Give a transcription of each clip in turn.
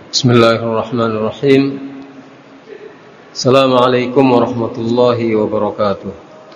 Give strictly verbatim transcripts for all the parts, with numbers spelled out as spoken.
Bismillahirrahmanirrahim. Assalamualaikum warahmatullahi wabarakatuh.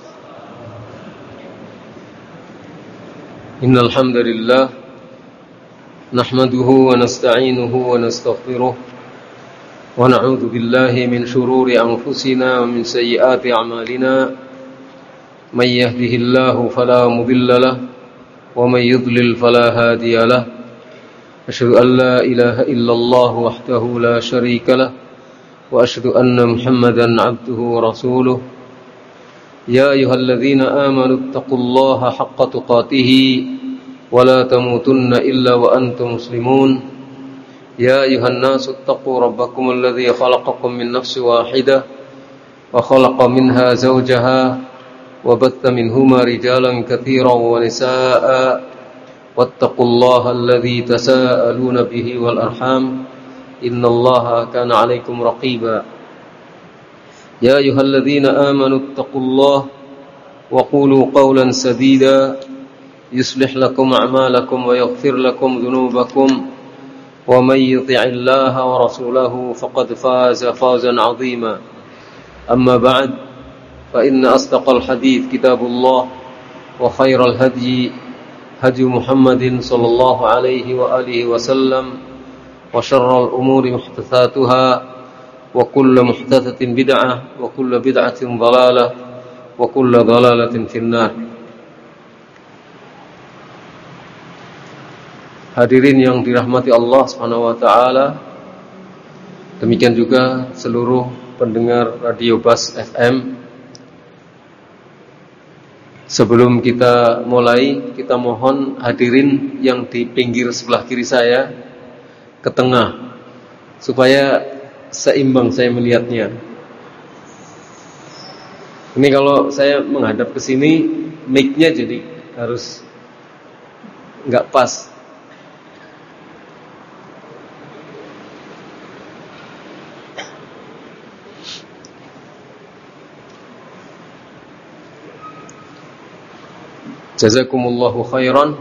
Innal hamdalillah nahmaduhu wa nasta'inuhu wa nastaghfiruh wa na'udzu billahi min shururi anfusina wa min sayyiati a'malina. May yahdihillahu fala mudilla lahu wa may yudlil fala hadiya lahu. أشهد أن لا إله إلا الله وحده لا شريك له وأشهد أن محمدا عبده ورسوله يا أيها الذين آمنوا اتقوا الله حق تقاته ولا تموتن إلا وأنتم مسلمون يا أيها الناس اتقوا ربكم الذي خلقكم من نفس واحدة وخلق منها زوجها وبث منهما رجالا كثيرا ونساء واتقوا الله الذي تساءلون به والأرحام إن الله كان عليكم رقيبا يا أيها الذين آمنوا اتقوا الله وقولوا قولا سديدا يصلح لكم أعمالكم ويغفر لكم ذنوبكم ومن يطع الله ورسوله فقد فاز فوزا عظيما أما بعد فإن أصدق الحديث كتاب الله وخير الهدي هدي محمد صلى الله عليه وآله وسلم وشر الأمور محدثاتها وكل محدثة بدعة وكل بدعة ضلالة وكل ضلالة في النار. Hadirin yang dirahmati Allah Subhanahu wa taala, demikian juga seluruh pendengar Radio Bas F M. Sebelum kita mulai, kita mohon hadirin yang di pinggir sebelah kiri saya ke tengah, supaya seimbang saya melihatnya. Ini kalau saya menghadap ke sini, mic-nya jadi harus nggak pas. Jazakumullahu khairan.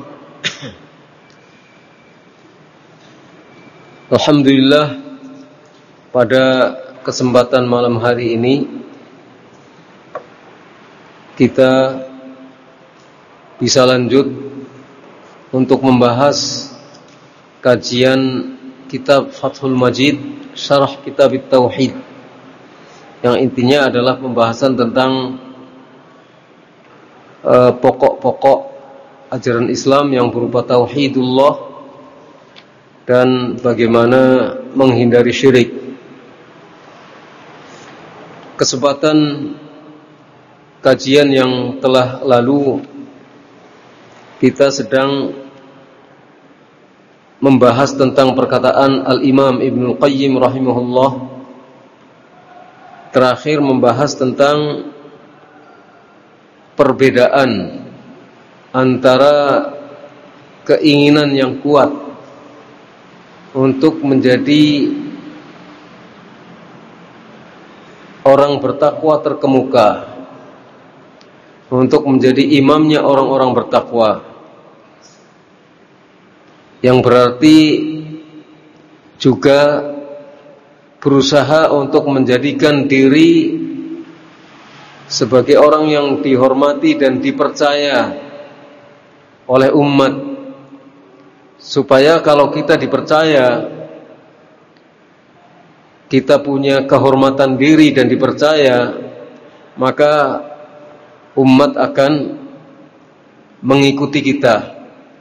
Alhamdulillah, pada kesempatan malam hari ini kita bisa lanjut untuk membahas kajian kitab Fathul Majid, syarah kitab Tauhid, yang intinya adalah pembahasan tentang Uh, pokok-pokok ajaran Islam yang berupa tauhidullah dan bagaimana menghindari syirik. Kesempatan kajian yang telah lalu kita sedang membahas tentang perkataan Al-Imam Ibnul Qayyim rahimahullah, terakhir membahas tentang perbedaan antara keinginan yang kuat untuk menjadi orang bertakwa terkemuka, untuk menjadi imamnya orang-orang bertakwa, yang berarti juga berusaha untuk menjadikan diri sebagai orang yang dihormati dan dipercaya oleh umat, supaya kalau kita dipercaya, kita punya kehormatan diri dan dipercaya, maka umat akan mengikuti kita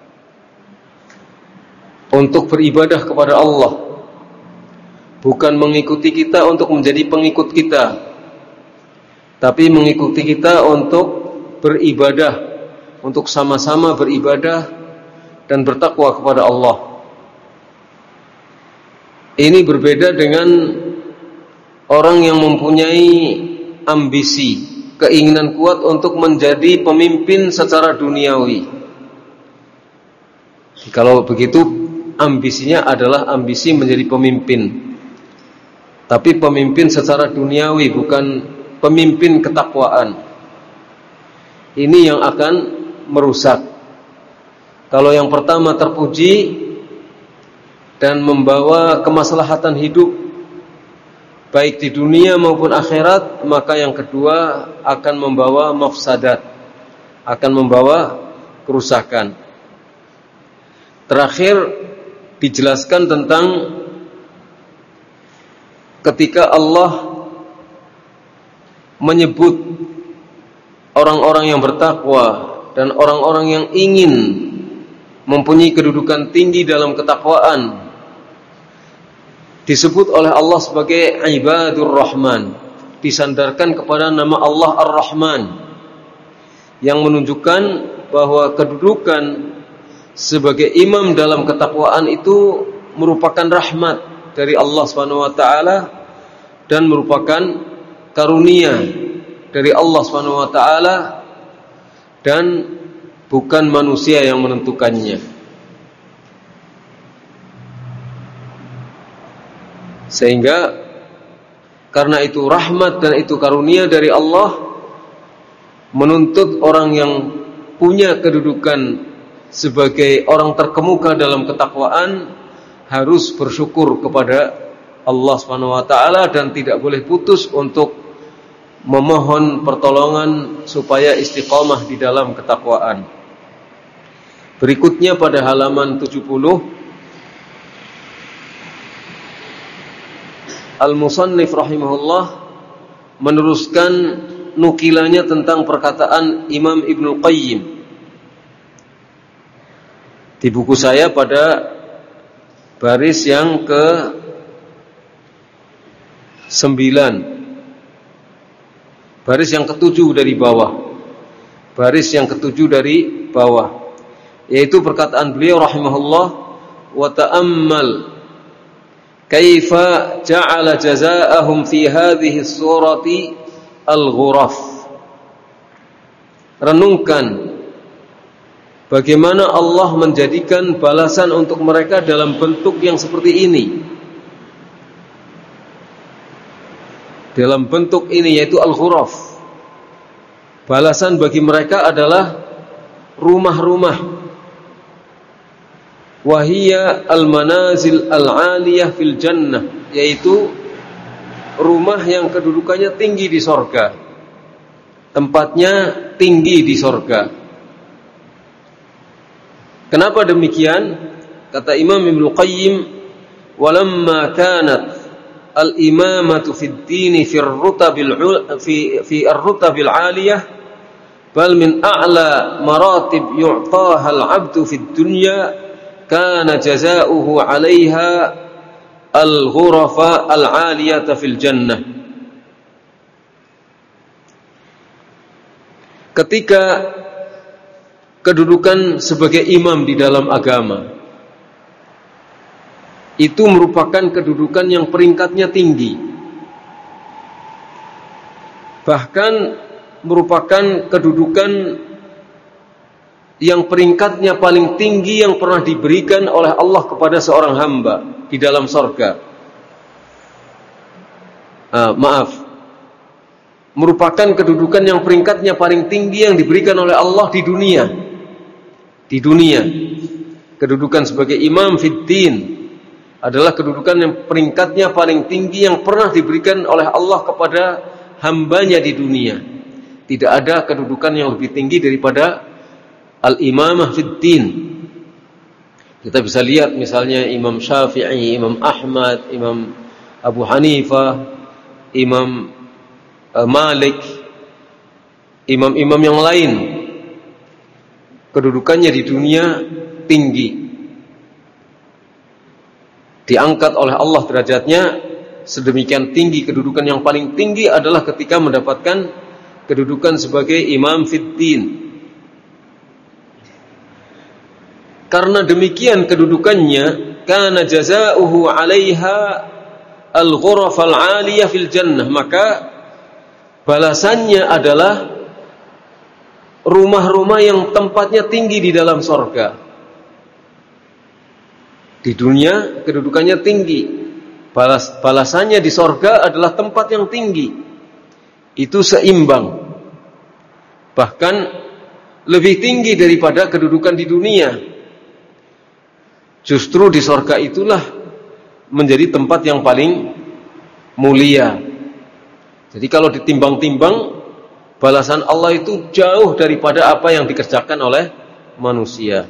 untuk beribadah kepada Allah, bukan mengikuti kita untuk menjadi pengikut kita, tapi mengikuti kita untuk beribadah, untuk sama-sama beribadah dan bertakwa kepada Allah. Ini berbeda dengan orang yang mempunyai ambisi, keinginan kuat untuk menjadi pemimpin secara duniawi. Kalau begitu, ambisinya adalah ambisi menjadi pemimpin, tapi pemimpin secara duniawi, bukan pemimpin ketakwaan. Ini yang akan merusak. Kalau yang pertama terpuji, dan membawa kemaslahatan hidup baik di dunia maupun akhirat, maka yang kedua akan membawa mafsadat, akan membawa kerusakan. Terakhir dijelaskan tentang ketika Allah menyebut orang-orang yang bertakwa dan orang-orang yang ingin mempunyai kedudukan tinggi dalam ketakwaan, disebut oleh Allah sebagai ibadur rahman, disandarkan kepada nama Allah Ar-Rahman, yang menunjukkan bahwa kedudukan sebagai imam dalam ketakwaan itu merupakan rahmat dari Allah Subhanahu wa taala dan merupakan karunia dari Allah Subhanahu wa taala, dan bukan manusia yang menentukannya. Sehingga karena itu rahmat dan itu karunia dari Allah, menuntut orang yang punya kedudukan sebagai orang terkemuka dalam ketakwaan harus bersyukur kepada Allah Subhanahu wa taala dan tidak boleh putus untuk memohon pertolongan supaya istiqamah di dalam ketakwaan. Berikutnya pada halaman tujuh puluh, Al-Musannif rahimahullah meneruskan nukilannya tentang perkataan Imam Ibnul Qayyim di buku saya pada baris yang ke sembilan, baris yang ketujuh dari bawah, baris yang ketujuh dari bawah, yaitu perkataan beliau rahimahullah, wa ta'ammal kaifa ja'ala jazaa'ahum fi hadhihi surati al-ghuraf. Renungkan bagaimana Allah menjadikan balasan untuk mereka dalam bentuk yang seperti ini, dalam bentuk ini yaitu al-ghuraf. Balasan bagi mereka adalah rumah-rumah, wahiyya al-manazil al-aliyah fil jannah, yaitu rumah yang kedudukannya tinggi di sorga, tempatnya tinggi di sorga. Kenapa demikian? Kata Imam Ibnul Qayyim, walamma kanat al-imamatu fid dini fi ar-rutabil fi fi ar-rutabil 'aliyah bal min a'la maratib yu'taha al-'abdu fid dunya, kana jazaa'uhu 'alaiha al-ghurafa al-'aliyata fil jannah. Ketika kedudukan sebagai imam di dalam agama itu merupakan kedudukan yang peringkatnya tinggi, bahkan merupakan kedudukan yang peringkatnya paling tinggi yang pernah diberikan oleh Allah kepada seorang hamba di dalam sorga. Ah, maaf, merupakan kedudukan yang peringkatnya paling tinggi yang diberikan oleh Allah di dunia. Di dunia, kedudukan sebagai imam fiddin adalah kedudukan yang peringkatnya paling tinggi yang pernah diberikan oleh Allah kepada hambanya di dunia. Tidak ada kedudukan yang lebih tinggi daripada al-imamah fiddin. Kita bisa lihat misalnya Imam Syafi'i, Imam Ahmad, Imam Abu Hanifah, Imam uh, Malik, imam-imam yang lain, kedudukannya di dunia tinggi, diangkat oleh Allah derajatnya sedemikian tinggi. Kedudukan yang paling tinggi adalah ketika mendapatkan kedudukan sebagai imam fiddin. Karena demikian kedudukannya, kana jazaa'uhu 'alaiha al-ghuraf al-'aliyah fil jannah, maka balasannya adalah rumah-rumah yang tempatnya tinggi di dalam sorga. Di dunia kedudukannya tinggi, balas, balasannya di sorga adalah tempat yang tinggi. Itu seimbang, bahkan lebih tinggi daripada kedudukan di dunia. Justru di sorga itulah menjadi tempat yang paling mulia. Jadi kalau ditimbang-timbang, balasan Allah itu jauh daripada apa yang dikerjakan oleh manusia.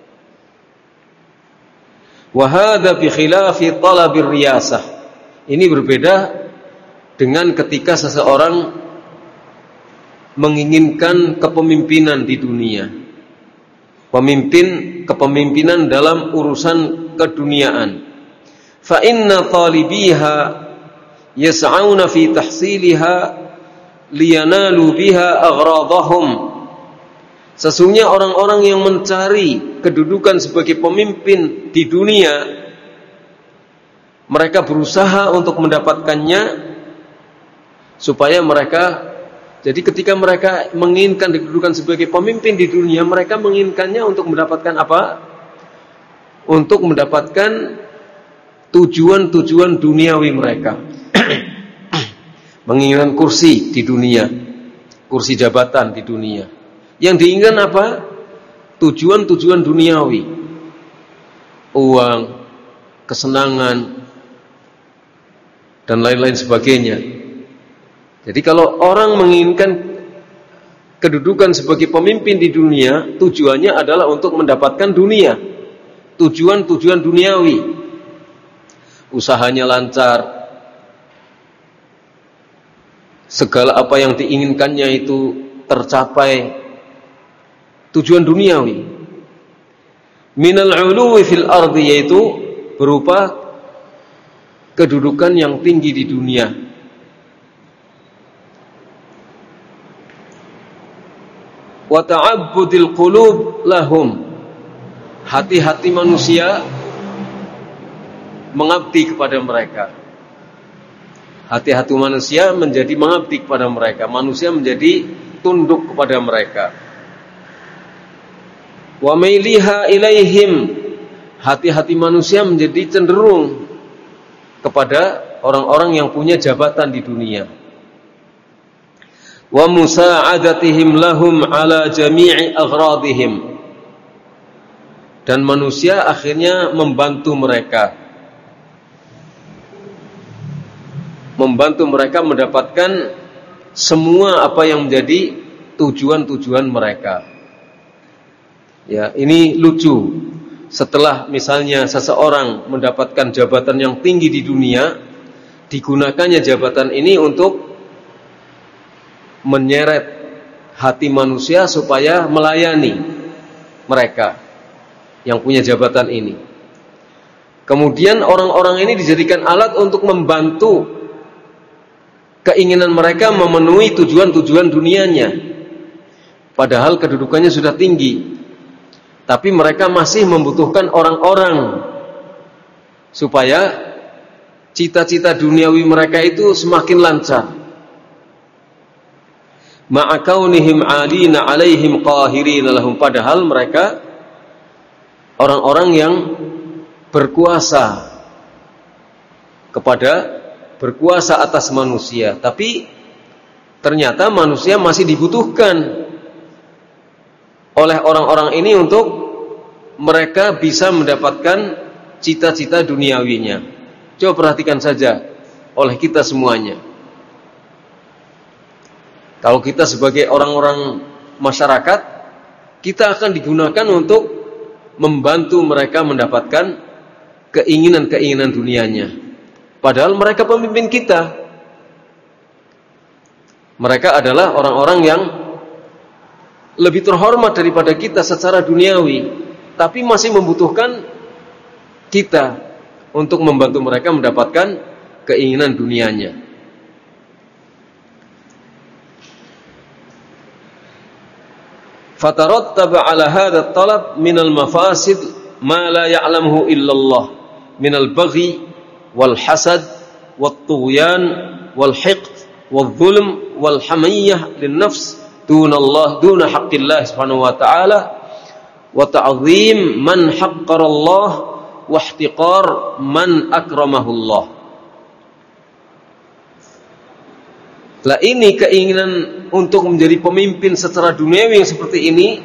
Wa hadza bi khilafi talabir riyasah. Ini berbeda dengan ketika seseorang menginginkan kepemimpinan di dunia. Pemimpin kepemimpinan dalam urusan keduniaan. Fa inna talibiha yas'auna fi tahsiliha liyanalu biha aghradahum. Sesungguhnya orang-orang yang mencari kedudukan sebagai pemimpin di dunia, mereka berusaha untuk mendapatkannya supaya mereka, jadi ketika mereka menginginkan kedudukan sebagai pemimpin di dunia, mereka menginginkannya untuk mendapatkan apa? Untuk mendapatkan tujuan-tujuan duniawi mereka. Menginginkan kursi di dunia, kursi jabatan di dunia. Yang diinginkan apa? Tujuan-tujuan duniawi, uang, kesenangan, dan lain-lain sebagainya. Jadi kalau orang menginginkan kedudukan sebagai pemimpin di dunia, tujuannya adalah untuk mendapatkan dunia, tujuan-tujuan duniawi, usahanya lancar, segala apa yang diinginkannya itu tercapai, tujuan duniawi. Minal uluwi fil ardi, yaitu berupa kedudukan yang tinggi di dunia. Wa ta'abbudil qulub lahum, hati-hati manusia mengabdi kepada mereka. Hati-hati manusia menjadi mengabdi kepada mereka. Manusia menjadi tunduk kepada mereka. Wa mailiha ilaihim, hati-hati manusia menjadi cenderung kepada orang-orang yang punya jabatan di dunia. Wa musa'adatihim lahum ala jami'i aghradihim, dan manusia akhirnya membantu mereka, membantu mereka mendapatkan semua apa yang menjadi tujuan-tujuan mereka. Ya, ini lucu. Setelah misalnya seseorang mendapatkan jabatan yang tinggi di dunia, digunakannya jabatan ini untuk menyeret hati manusia supaya melayani mereka yang punya jabatan ini. Kemudian orang-orang ini dijadikan alat untuk membantu keinginan mereka memenuhi tujuan-tujuan dunianya, padahal kedudukannya sudah tinggi. Tapi mereka masih membutuhkan orang-orang supaya cita-cita duniawi mereka itu semakin lancar. Ma'akaunihim 'alina 'alaihim qahirina lahum, padahal mereka orang-orang yang berkuasa kepada berkuasa atas manusia, tapi ternyata manusia masih dibutuhkan oleh orang-orang ini untuk mereka bisa mendapatkan cita-cita duniawinya. Coba perhatikan saja oleh kita semuanya. Kalau kita sebagai orang-orang masyarakat, kita akan digunakan untuk membantu mereka mendapatkan keinginan-keinginan dunianya. Padahal mereka pemimpin kita. Mereka adalah orang-orang yang lebih terhormat daripada kita secara duniawi, tapi masih membutuhkan kita untuk membantu mereka mendapatkan keinginan dunianya. Fatarattaba ala hadha at-talab min al-mafasid ma la ya'lamuhu illa Allah min al-baghi wal hasad wat tughyan wal hiqd wal zulm wal hamiyyah lin nafs duna Allah duna haqqillah subhanahu wa ta'ala wa ta'zim man haqqara Allah wa ihtiqar man akramahu Allah. Lah ini keinginan untuk menjadi pemimpin secara duniawi yang seperti ini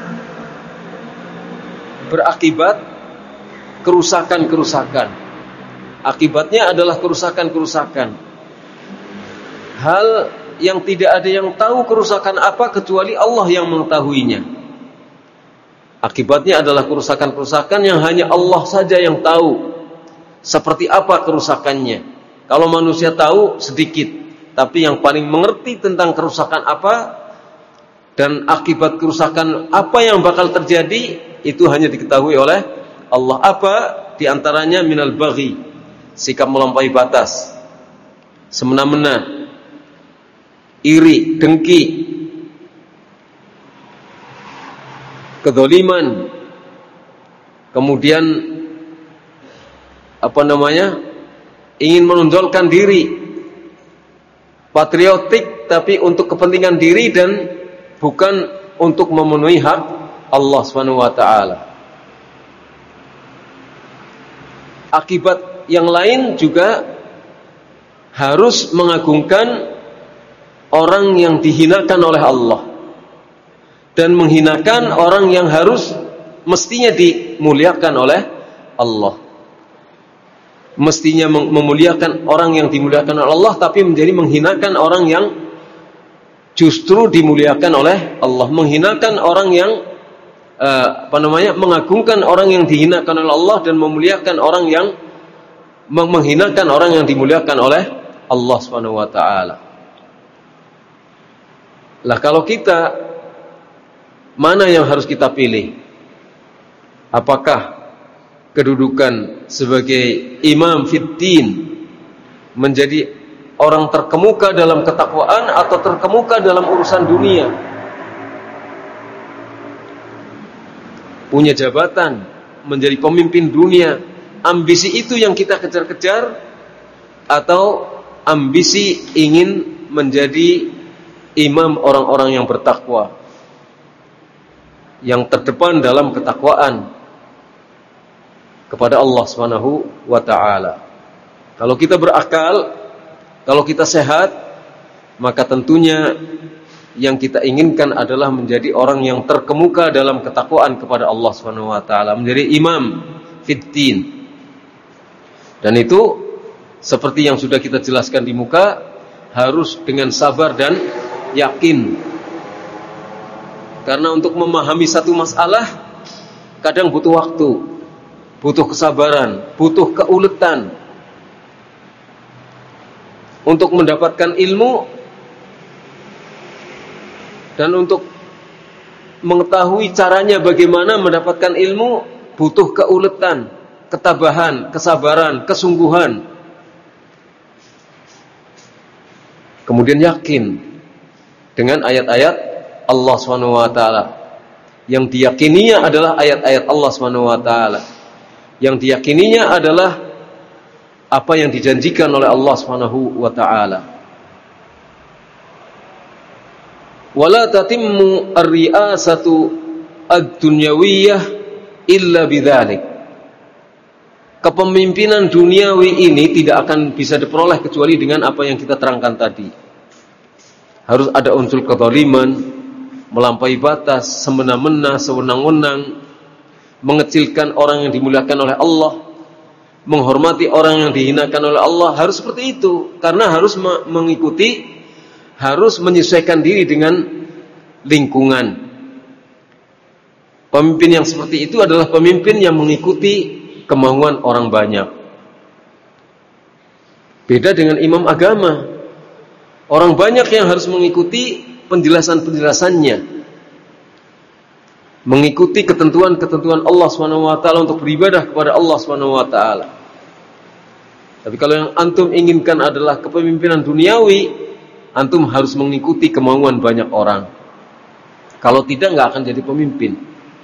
berakibat kerusakan-kerusakan Akibatnya adalah kerusakan-kerusakan. Hal yang tidak ada yang tahu kerusakan apa kecuali Allah yang mengetahuinya. Akibatnya adalah kerusakan-kerusakan yang hanya Allah saja yang tahu seperti apa kerusakannya. Kalau manusia tahu sedikit, tapi yang paling mengerti tentang kerusakan apa dan akibat kerusakan apa yang bakal terjadi itu hanya diketahui oleh Allah. Apa di antaranya? Minal baghi, sikap melampaui batas, semena-mena, iri, dengki, kedzaliman, kemudian apa namanya? ingin menonjolkan diri, patriotik tapi untuk kepentingan diri dan bukan untuk memenuhi hak Allah Subhanahu wa taala. Akibat yang lain juga harus mengagungkan orang yang dihinakan oleh Allah dan menghinakan orang yang harus mestinya dimuliakan oleh Allah. Mestinya memuliakan orang yang dimuliakan oleh Allah, tapi menjadi menghinakan orang yang justru dimuliakan oleh Allah. Menghinakan orang yang uh, apa namanya? mengagungkan orang yang dihinakan oleh Allah dan memuliakan orang yang menghinakan orang yang dimuliakan oleh Allah Subhanahu wa taala. Lah kalau kita, mana yang harus kita pilih? Apakah kedudukan sebagai imam fiddin, menjadi orang terkemuka dalam ketakwaan, atau terkemuka dalam urusan dunia, punya jabatan, menjadi pemimpin dunia, ambisi itu yang kita kejar-kejar, atau ambisi ingin menjadi imam orang-orang yang bertakwa, yang terdepan dalam ketakwaan kepada Allah Subhanahu wa taala. Kalau kita berakal, kalau kita sehat, maka tentunya yang kita inginkan adalah menjadi orang yang terkemuka dalam ketakwaan kepada Allah Subhanahu wa taala, menjadi imam fiddin. Dan itu seperti yang sudah kita jelaskan di muka, harus dengan sabar dan yakin. Karena untuk memahami satu masalah kadang butuh waktu, butuh kesabaran, butuh keuletan. Untuk mendapatkan ilmu dan untuk mengetahui caranya bagaimana mendapatkan ilmu, butuh keuletan, ketabahan, kesabaran, kesungguhan. Kemudian yakin dengan ayat-ayat Allah Subhanahu wa taala. Yang diyakininya adalah ayat-ayat Allah Subhanahu wa taala. Yang diyakininya adalah apa yang dijanjikan oleh Allah Subhanahu wa taala. Wala tatimmu ar-ri'asatu ad-dunyawiyyah illa bidzalik. Kepemimpinan duniawi ini tidak akan bisa diperoleh kecuali dengan apa yang kita terangkan tadi. Harus ada unsur kezaliman, melampaui batas, semena-mena, sewenang-wenang, mengecilkan orang yang dimuliakan oleh Allah, menghormati orang yang dihinakan oleh Allah. Harus seperti itu, karena harus mengikuti, harus menyesuaikan diri dengan lingkungan. Pemimpin yang seperti itu adalah pemimpin yang mengikuti kemauan orang banyak. Beda dengan imam agama. Orang banyak yang harus mengikuti penjelasan-penjelasannya, mengikuti ketentuan-ketentuan Allah Subhanahu wa taala untuk beribadah kepada Allah Subhanahu wa taala. Tapi kalau yang antum inginkan adalah kepemimpinan duniawi, antum harus mengikuti kemauan banyak orang. Kalau tidak, enggak akan jadi pemimpin.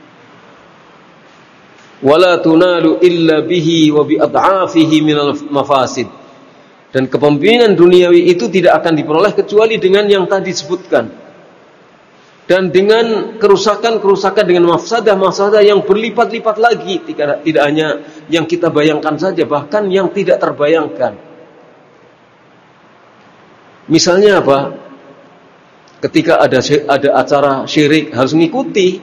Wala tunalu illa bihi wa bi ad'afihi minal mafasid. Dan kepemimpinan duniawi itu tidak akan diperoleh kecuali dengan yang tadi disebutkan. Dan dengan kerusakan-kerusakan, dengan mafsadah-mafsadah yang berlipat-lipat lagi. Tidak, tidak hanya yang kita bayangkan saja, bahkan yang tidak terbayangkan. Misalnya apa? Ketika ada ada acara syirik, harus mengikuti.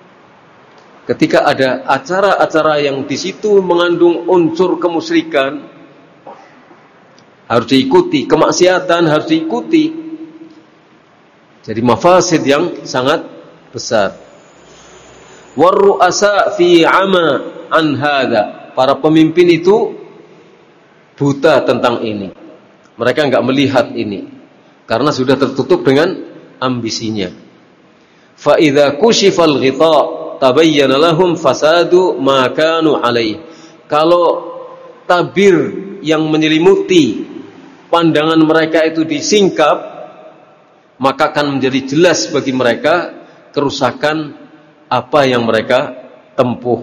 Ketika ada acara-acara yang di situ mengandung unsur kemusyrikan, harus diikuti, kemaksiatan harus diikuti. Jadi mafasid yang sangat besar. Warru'asa fi 'ama an hadza. Para pemimpin itu buta tentang ini. Mereka enggak melihat ini karena sudah tertutup dengan ambisinya. Fa idza kushifal ghita' tabayyana lahum fasadu ma kanu alaihi. Kalau tabir yang menyelimuti pandangan mereka itu disingkap, maka akan menjadi jelas bagi mereka kerusakan apa yang mereka tempuh,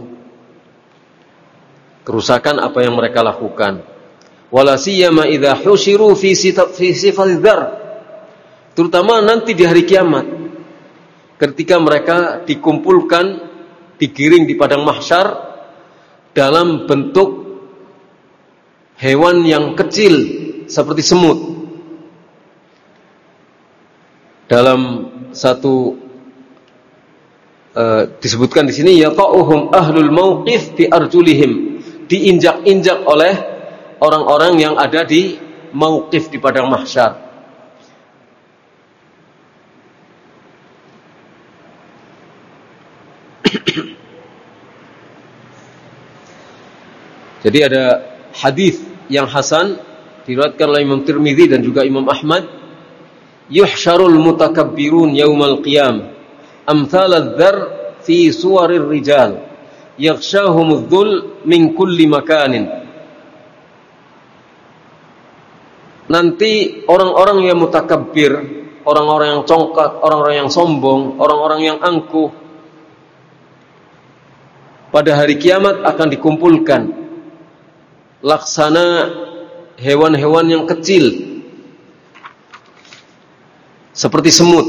kerusakan apa yang mereka lakukan. Wala siyama idza husyiru fi sifal dzar, terutama nanti di hari kiamat ketika mereka dikumpulkan, digiring di padang mahsyar dalam bentuk hewan yang kecil seperti semut. Dalam satu uh, disebutkan di sini, yaqa'uhum ahlul mauqif bi arjulihim, diinjak-injak oleh orang-orang yang ada di mauqif di padang mahsyar. Jadi ada hadis yang hasan diriwayatkan oleh Imam Tirmidzi dan juga Imam Ahmad, yuhsyarul mutakabbirun yaumal qiyam amthal adh-dhar fi suwarir rijal yaghshahumudh dhul min kulli makanin. Nanti orang-orang yang mutakabbir, orang-orang yang congkak, orang-orang yang sombong, orang-orang yang angkuh, pada hari kiamat akan dikumpulkan laksana hewan-hewan yang kecil seperti semut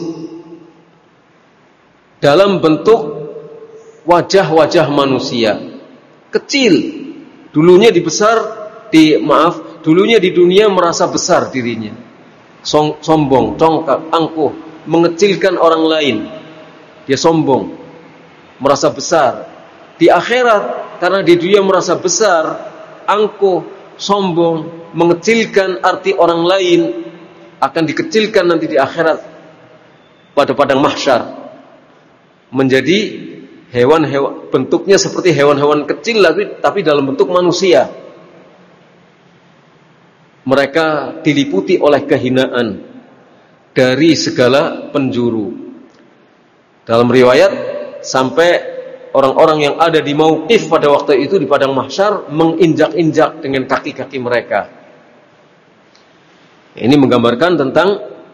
dalam bentuk wajah-wajah manusia kecil. Dulunya dibesar di maaf dulunya di dunia merasa besar dirinya, Som, sombong, congkak, angkuh, mengecilkan orang lain. Dia sombong, merasa besar. Di akhirat karena di dunia merasa besar, angkuh, sombong, mengecilkan arti orang lain, akan dikecilkan nanti di akhirat pada padang mahsyar menjadi hewan-hewan, bentuknya seperti hewan-hewan kecil tapi, tapi dalam bentuk manusia. Mereka diliputi oleh kehinaan dari segala penjuru. Dalam riwayat sampai orang-orang yang ada di mauqif pada waktu itu di padang mahsyar menginjak-injak dengan kaki-kaki mereka. Ini menggambarkan tentang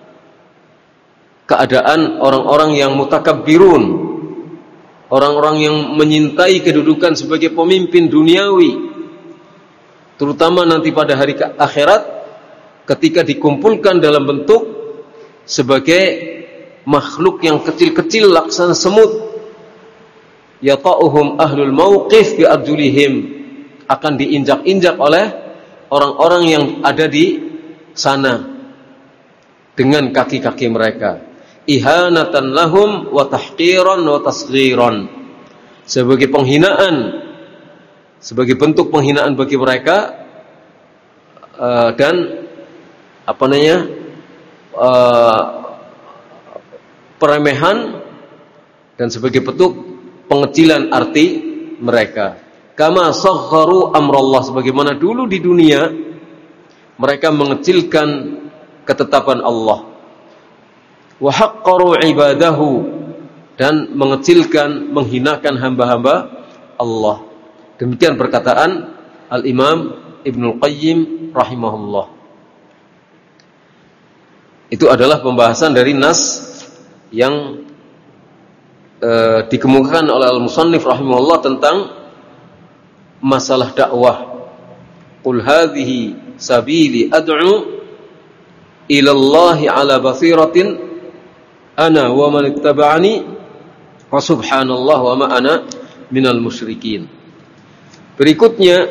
keadaan orang-orang yang mutakabbirun, orang-orang yang menyintai kedudukan sebagai pemimpin duniawi, terutama nanti pada hari akhirat ketika dikumpulkan dalam bentuk sebagai makhluk yang kecil-kecil laksana semut. Yata'uhum ahlul mauqif bi arjulihim, akan diinjak-injak oleh orang-orang yang ada di sana dengan kaki-kaki mereka. Ihanatan lahum wa tahqiran wa tasghiran, sebagai penghinaan, sebagai bentuk penghinaan bagi mereka, uh, dan apa namanya uh, peremehan, dan sebagai bentuk pengecilan arti mereka. Kama sagharu amrallah, sebagaimana dulu di dunia mereka mengecilkan ketetapan Allah. Wa haqqaru ibadahu, dan mengecilkan, menghinakan hamba-hamba Allah. Demikian perkataan Al-Imam Ibnul Qayyim rahimahullah. Itu adalah pembahasan dari nas yang e, dikemukakan oleh Al-Musannif rahimahullah tentang masalah dakwah. Qul hadhihi sabili ad'u ila Allah ala basiratin ana wa man ittaba'ani wa subhanallah wa ma ana minal musyrikin. Berikutnya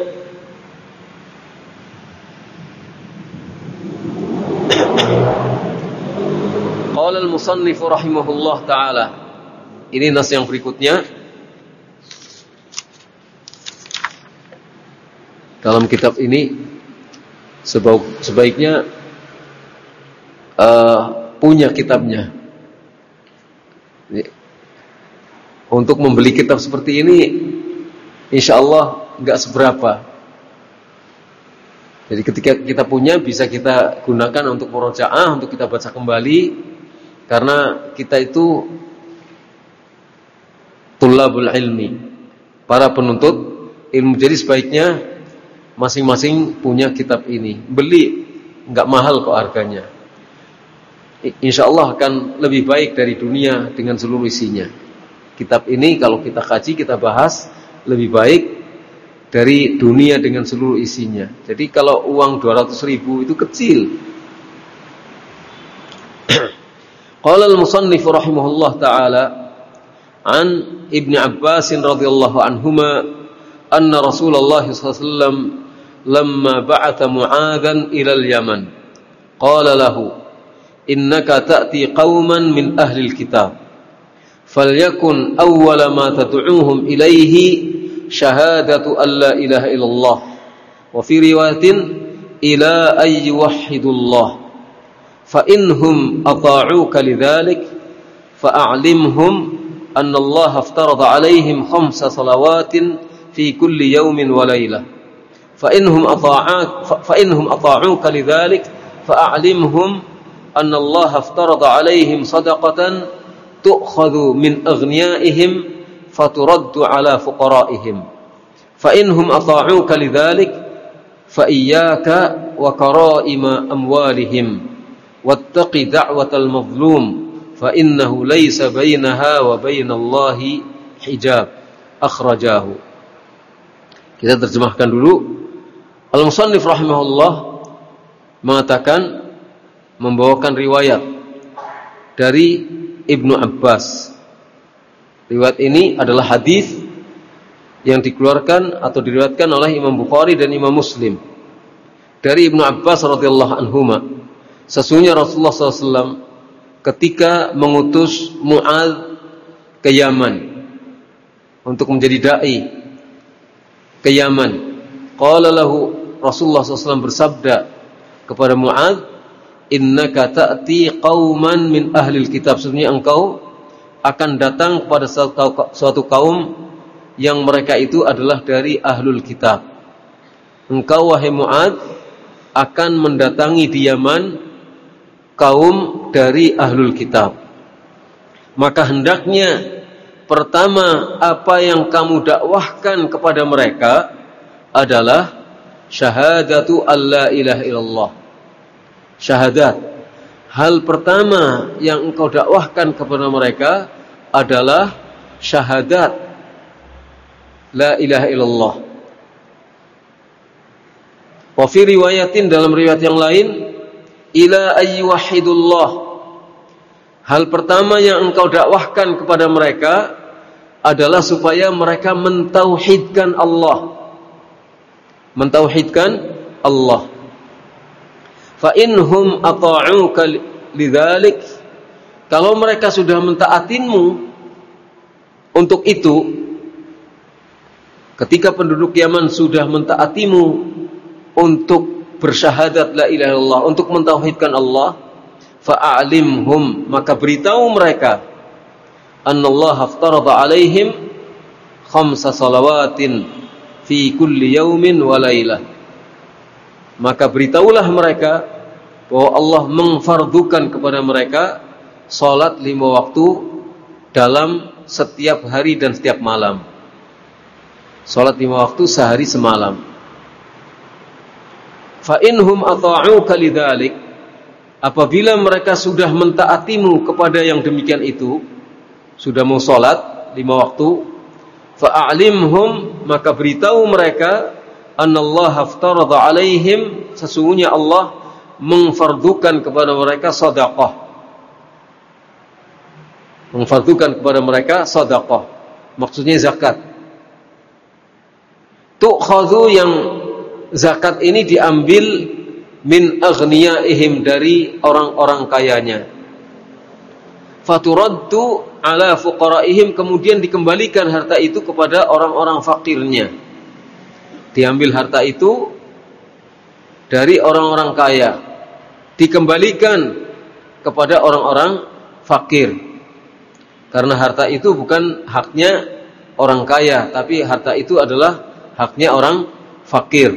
qala al-musannif rahimahullah taala. Ini nas yang berikutnya dalam kitab ini. sebaiknya uh, punya kitabnya. Untuk membeli kitab seperti ini, insya Allah nggak seberapa. Jadi ketika kita punya, bisa kita gunakan untuk murojaah, untuk kita baca kembali, karena kita itu tulabul ilmi, para penuntut ilmu. Jadi sebaiknya masing-masing punya kitab ini. Beli nggak mahal kok harganya. Insya Allah akan lebih baik dari dunia dengan seluruh isinya. Kitab ini kalau kita kaji, kita bahas, lebih baik dari dunia dengan seluruh isinya. Jadi kalau uang dua ratus ribu itu kecil. Qala al-musannif rahimahullah ta'ala an Ibnu Abbas radhiyallahu anhuma anna Rasulullah sallallahu alaihi wasallam lamma ba'atha Mu'adzan ila al-Yaman qala lahu innaka ta'ti qauman min ahli al-kitab falyakun awwala ma tad'uuhum ilayhi syahadatu an la ilaha illallah wa fi riwayatin ila ay yuwahhidullah fa inhum ata'uka lidzalik fa'alimhum anna Allah aftarada 'alaihim khamsa salawatin fi kulli yawmin wa laylah fa inhum ata'ak fa inhum ata'uka lidzalik fa'alimhum anna Allah aftarada 'alaihim sadaqatan tu'khadhu min aghniyaihim faturaddu ala fuqaraihim fa inhum ata'uka lidzalik fa iyyaka wa karaima amwalihim wattaqi da'watal mazlum fa innahu laysa bainaha wa bainallahi hijab akhrajahu. Kita terjemahkan dulu. Al-musannif rahimahullah mengatakan, membawakan riwayat dari Ibnu Abbas. Riwayat ini adalah hadis yang dikeluarkan atau diriwayatkan oleh Imam Bukhari dan Imam Muslim dari Ibnu Abbas radhiyallahu anhuma. Sesungguhnya Rasulullah sallallahu alaihi wasallam ketika mengutus Mu'adz ke Yaman untuk menjadi dai ke Yaman, qala lahu, Rasulullah sallallahu alaihi wasallam bersabda kepada Mu'adz, innaka ta'ti qauman min ahlil kitab, sesungguhnya engkau akan datang kepada suatu kaum yang mereka itu adalah dari ahlul kitab. Engkau wahai Mu'adz akan mendatangi di Yaman kaum dari ahlul kitab. Maka hendaknya pertama apa yang kamu dakwahkan kepada mereka adalah syahadatu alla ilaha illallah. Syahadat. Hal pertama yang engkau dakwahkan kepada mereka adalah syahadat la ilaha illallah. Wa fi riwayatin, dalam riwayat yang lain, ila ayyuhidullah. Hal pertama yang engkau dakwahkan kepada mereka adalah supaya mereka mentauhidkan Allah. Mentauhidkan Allah. Fa inhum ata'uka lidzalik, kalau mereka sudah mentaatimu untuk itu, ketika penduduk Yaman sudah mentaatimu untuk bersyahadat la ilaha illallah, untuk mentauhidkan Allah, fa'alimhum, maka beritahu mereka, annallaha aftarada alaihim khamsa salawatin fi kulli yaumin wa lailah. Maka beritahulah mereka bahwa Allah mengfardukan kepada mereka salat lima waktu dalam setiap hari dan setiap malam. Salat lima waktu sehari semalam. Fa inhum ata'uka lidzalik, apabila mereka sudah mentaatimu kepada yang demikian itu, sudah mau salat lima waktu, fa'alimhum, maka beritahu mereka, annallaha aftarada alaihim, sesungguhnya Allah mengfardukan kepada mereka sedekah. Mengfardukan kepada mereka sedekah, maksudnya zakat. Tu'khadhu, yang zakat ini diambil min aghniyaihim, dari orang-orang kayanya. Faturaddu ala fuqaraihim, kemudian dikembalikan harta itu kepada orang-orang fakirnya. Diambil harta itu dari orang-orang kaya dikembalikan kepada orang-orang fakir. Karena harta itu bukan haknya orang kaya, tapi harta itu adalah haknya orang fakir.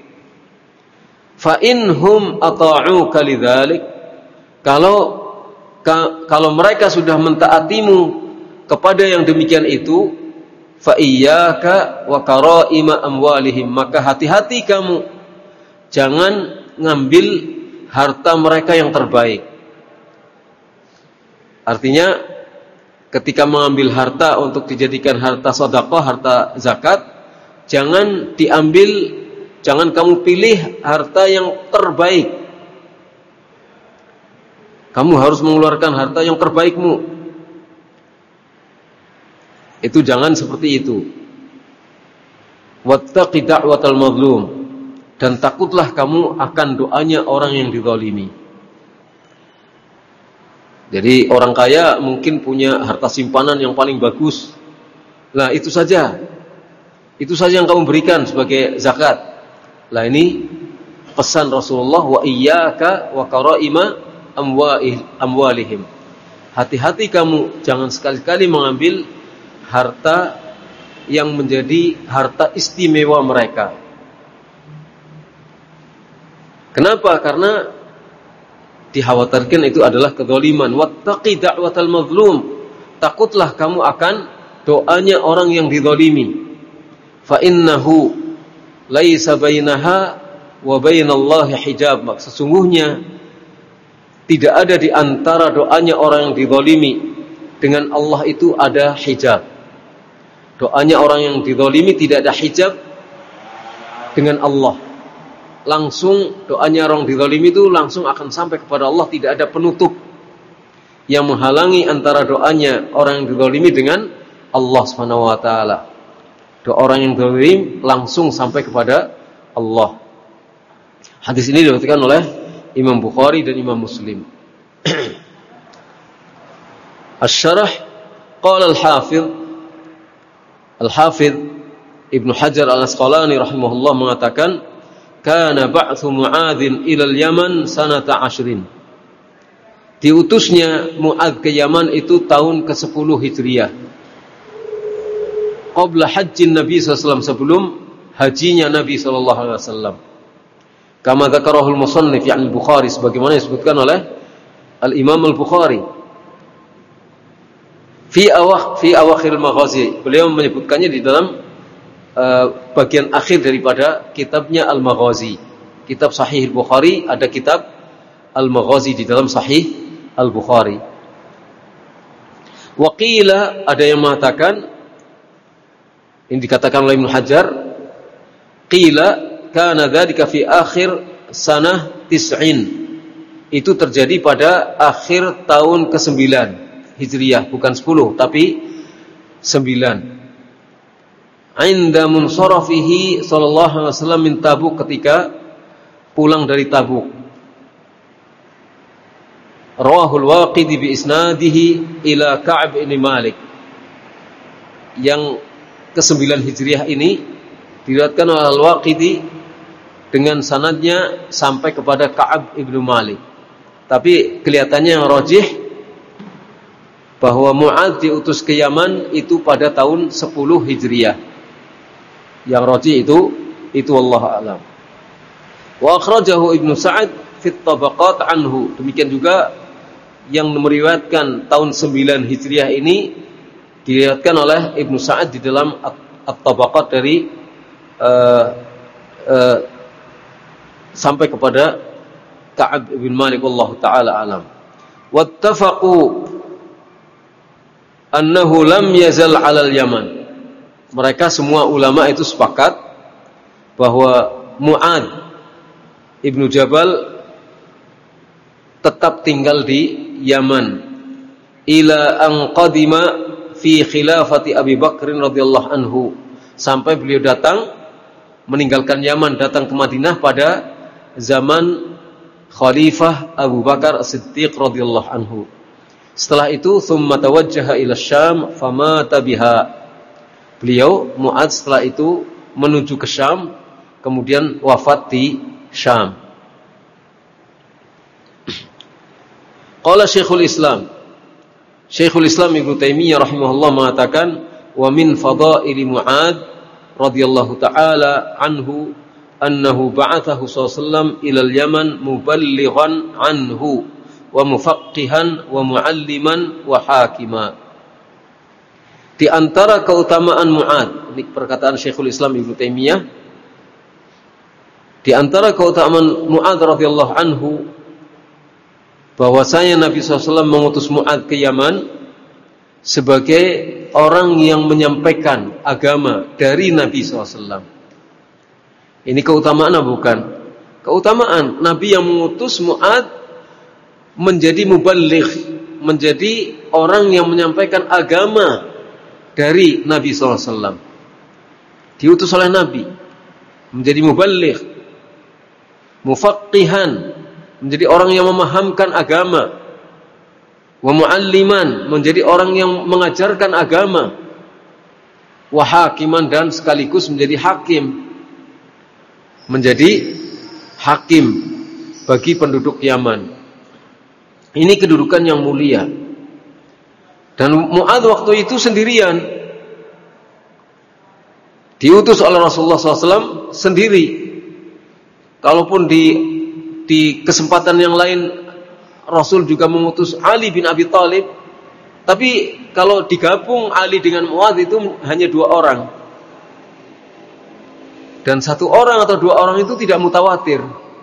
Fa inhum ata'uka lidzalik, kalau ka, kalau mereka sudah mentaatimu kepada yang demikian itu, fa iyyaka wa karaima amwalihim, maka hati-hati kamu jangan ngambil harta mereka yang terbaik. Artinya ketika mengambil harta untuk dijadikan harta sedekah, harta zakat, jangan diambil, jangan kamu pilih harta yang terbaik. Kamu harus mengeluarkan harta yang terbaikmu. Itu jangan seperti itu. Wattaqi da'watal mazlum, dan takutlah kamu akan doanya orang yang dizalimi. Jadi orang kaya mungkin punya harta simpanan yang paling bagus. Nah, itu saja. Itu saja yang kamu berikan sebagai zakat. Lah ini pesan Rasulullah, wa iyyaka wa karaima amwalihim. Hati-hati kamu jangan sekali-kali mengambil harta yang menjadi harta istimewa mereka. Kenapa? Karena dikhawatirkan itu adalah kezaliman. Wattaqi da'watal mazlum, takutlah kamu akan doanya orang yang dizalimi. Fa innahu laisa bainaha wa bainallahi hijab. Sesungguhnya tidak ada di antara doanya orang yang dizalimi dengan Allah itu ada hijab. Doanya orang yang dizalimi tidak ada hijab dengan Allah. Langsung doanya orang dizalimi itu langsung akan sampai kepada Allah, tidak ada penutup yang menghalangi antara doanya orang yang dizalimi dengan Allah Subhanahu wa taala. Doa orang yang zalim langsung sampai kepada Allah. Hadis ini diriwayatkan oleh Imam Bukhari dan Imam Muslim. Asy-Syarah qala al-Hafidz Al-Hafidz Ibnu Hajar Al-Asqalani rahimahullah mengatakan, kana ba'tsu Mu'adzin ila al-Yaman sanata ashrin. Diutusnya Mu'adz ke Yaman itu tahun kesepuluh Hijriah. Qabla hajjin Nabi sallallahu alaihi wasallam, sebelum hajinya Nabi sallallahu alaihi wasallam. Kama dzakarahu al-musannif yani al-Bukhari, sebagaimana disebutkan oleh al-Imam al-Bukhari. Fi awakh fi awakhir al-Maghazi, beliau menyebutkannya di dalam uh, bagian akhir daripada kitabnya Al-Maghazi. Kitab Sahih Al-Bukhari, ada kitab Al-Maghazi di dalam Sahih Al-Bukhari. Wa qila, ada yang mengatakan, ini dikatakan oleh Ibnu Hajar, qila kana dzalika fi akhir sanah tis'in. Itu terjadi pada akhir tahun kesembilan Hijriah, bukan sepuluh tapi sembilan. Inda munsarafihi sallallahu alaihi wasallam min Tabuk, ketika pulang dari Tabuk. Rawahul Waqidi bi isnadihi ila Ka'b bin Malik. Yang kesembilan Hijriah ini diriwayatkan oleh Al-Waqidi dengan sanadnya sampai kepada Ka'ab ibnu Malik. Tapi kelihatannya yang rajih bahwa Mu'adz diutus ke Yaman itu pada tahun sepuluh Hijriah. Yang rajih itu itu wallahu a'lam. Wa akhrajahu Ibnu Sa'ad fi at-Tabaqat anhu. Demikian juga yang meriwayatkan tahun sembilan Hijriah ini diriwayatkan oleh Ibnu Sa'ad di dalam At-Tabaqat dari uh, uh, sampai kepada Ka'ab bin Malik wallahu taala alam. Wattafaqu annahu lam yazal 'alal Yaman. Mereka semua ulama itu sepakat bahwa Mu'adz Ibnu Jabal tetap tinggal di Yaman ila an qadima fi khilafati Abi Bakr radhiyallahu anhu, sampai beliau datang meninggalkan Yaman, datang ke Madinah pada zaman Khalifah Abu Bakar As-Siddiq radhiyallahu anhu. Setelah itu thumma tawajjaha ila Syam famata biha. Beliau Mu'adz setelah itu menuju ke Syam, kemudian wafat di Syam. Qala Syekhul Islam, Syekhul Islam Ibnu Taimiyah rahimahullah mengatakan, wa min fadaili Mu'adz radhiyallahu taala anhu annahu ba'athahu sallallahu alaihi wasallam ila al-Yaman muballighan anhu wa mufaqqihan wa mualliman wa hakima. Di antara keutamaan Mu'adz, ini perkataan Syekhul Islam Ibnu Taimiyah, di antara keutamaan Mu'adz radhiyallahu anhu bahwasanya Nabi shallallahu alaihi wasallam mengutus Mu'adz ke Yaman sebagai orang yang menyampaikan agama dari Nabi shallallahu alaihi wasallam. Ini keutamaan apa bukan? Keutamaan Nabi yang mengutus Mu'adz menjadi muballigh, menjadi orang yang menyampaikan agama dari Nabi shallallahu alaihi wasallam. Diutus oleh Nabi menjadi muballigh, mufaqqihan, menjadi orang yang memahamkan agama, wa mualliman, menjadi orang yang mengajarkan agama, wa hakiman, dan sekaligus menjadi hakim, menjadi hakim bagi penduduk Yaman. Ini kedudukan yang mulia. Dan Mu'adz waktu itu sendirian, diutus oleh Rasulullah shallallahu alaihi wasallam sendiri. Kalaupun di di kesempatan yang lain Rasul juga mengutus Ali bin Abi Thalib, tapi kalau digabung Ali dengan Mu'adz itu hanya dua orang. Dan satu orang atau dua orang itu tidak mutawatir.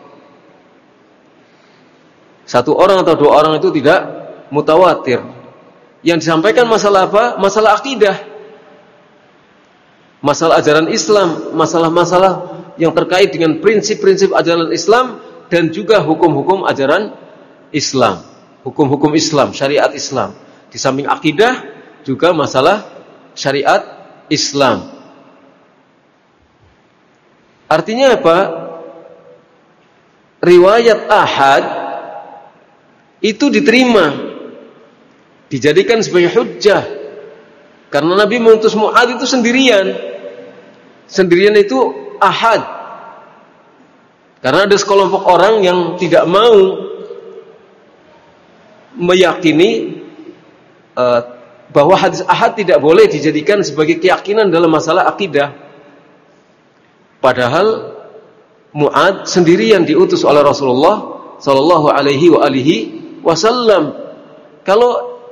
Satu orang atau dua orang itu tidak mutawatir. Yang disampaikan masalah apa? Masalah akidah, masalah ajaran Islam, masalah-masalah yang terkait dengan prinsip-prinsip ajaran Islam dan juga hukum-hukum ajaran Islam, hukum-hukum Islam, syariat Islam. Di samping akidah juga masalah syariat Islam. Artinya apa? Riwayat ahad itu diterima, dijadikan sebagai hujjah. Karena Nabi mengutus Mu'adz itu sendirian. Sendirian itu ahad. Karena ada sekelompok orang yang tidak mau meyakini uh, bahwa hadis ahad tidak boleh dijadikan sebagai keyakinan dalam masalah akidah. Padahal Mu'adz sendirian diutus oleh Rasulullah sallallahu alaihi wa alihi wasallam. Kalau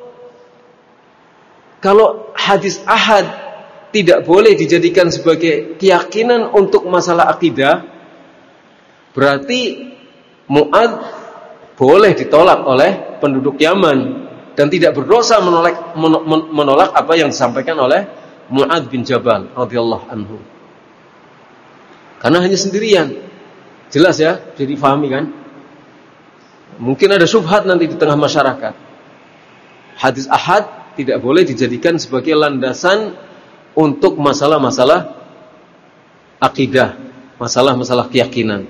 kalau hadis ahad tidak boleh dijadikan sebagai keyakinan untuk masalah akidah, berarti Mu'adz boleh ditolak oleh penduduk Yaman dan tidak berdosa menolak menolak apa yang disampaikan oleh Mu'adz bin Jabal radhiyallahu anhu. Karena hanya sendirian. Jelas ya, jadi pahami kan? Mungkin ada syubhat nanti di tengah masyarakat. Hadis ahad tidak boleh dijadikan sebagai landasan untuk masalah-masalah akidah, masalah-masalah keyakinan.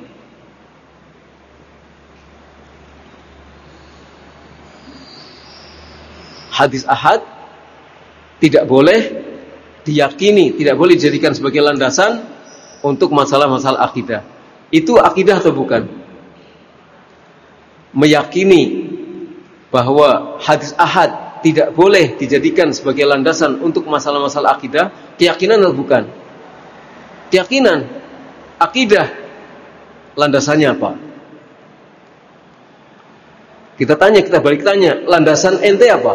Hadis ahad tidak boleh diyakini, tidak boleh dijadikan sebagai landasan untuk masalah-masalah akidah. Itu akidah atau bukan? Meyakini bahwa hadis ahad tidak boleh dijadikan sebagai landasan untuk masalah-masalah akidah, keyakinan atau bukan? Keyakinan, akidah. Landasannya apa? Kita tanya, kita balik tanya, landasan ente apa?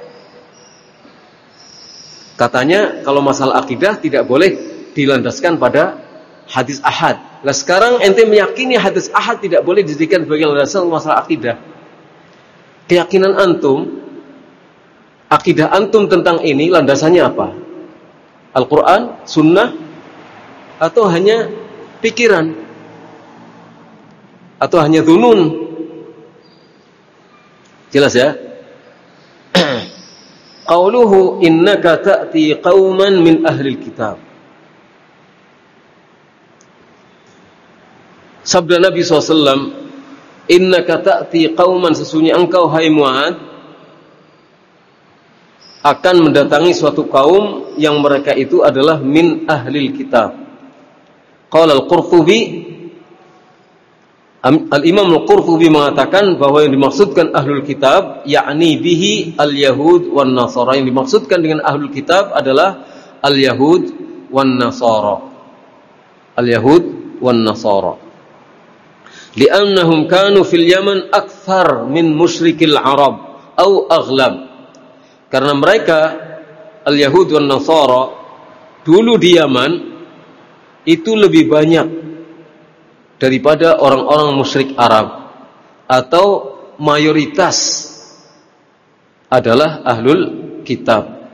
Katanya kalau masalah akidah tidak boleh dilandaskan pada hadis ahad. Nah sekarang ente meyakini hadis ahad tidak boleh dijadikan sebagai landasan masalah akidah. Keyakinan antum, akidah antum tentang ini landasannya apa? Al-Quran, Sunnah, atau hanya pikiran? Atau hanya dunun? Jelas ya? Qauluhu innaka ta'ti qauman min ahlil kitab. Sabda Nabi shallallahu alaihi wasallam, innaka ta'ti qauman, sesungguhnya engkau hai Mu'adz akan mendatangi suatu kaum yang mereka itu adalah min ahlil kitab. Qala al-Qurtubi, Al-Imam Al-Qurtubi mengatakan bahwa yang dimaksudkan ahlul kitab yakni bihi al-yahud wan nasara. Yang dimaksudkan dengan ahlul kitab adalah al-yahud wan nasara. Al-yahud wan nasara. Li'annahum kanu fil Yaman akthar min musyrikil Arab atau aghlab. Karena mereka al-yahud wan nasara dulu di Yaman itu lebih banyak daripada orang-orang musyrik Arab, atau mayoritas adalah ahlul kitab.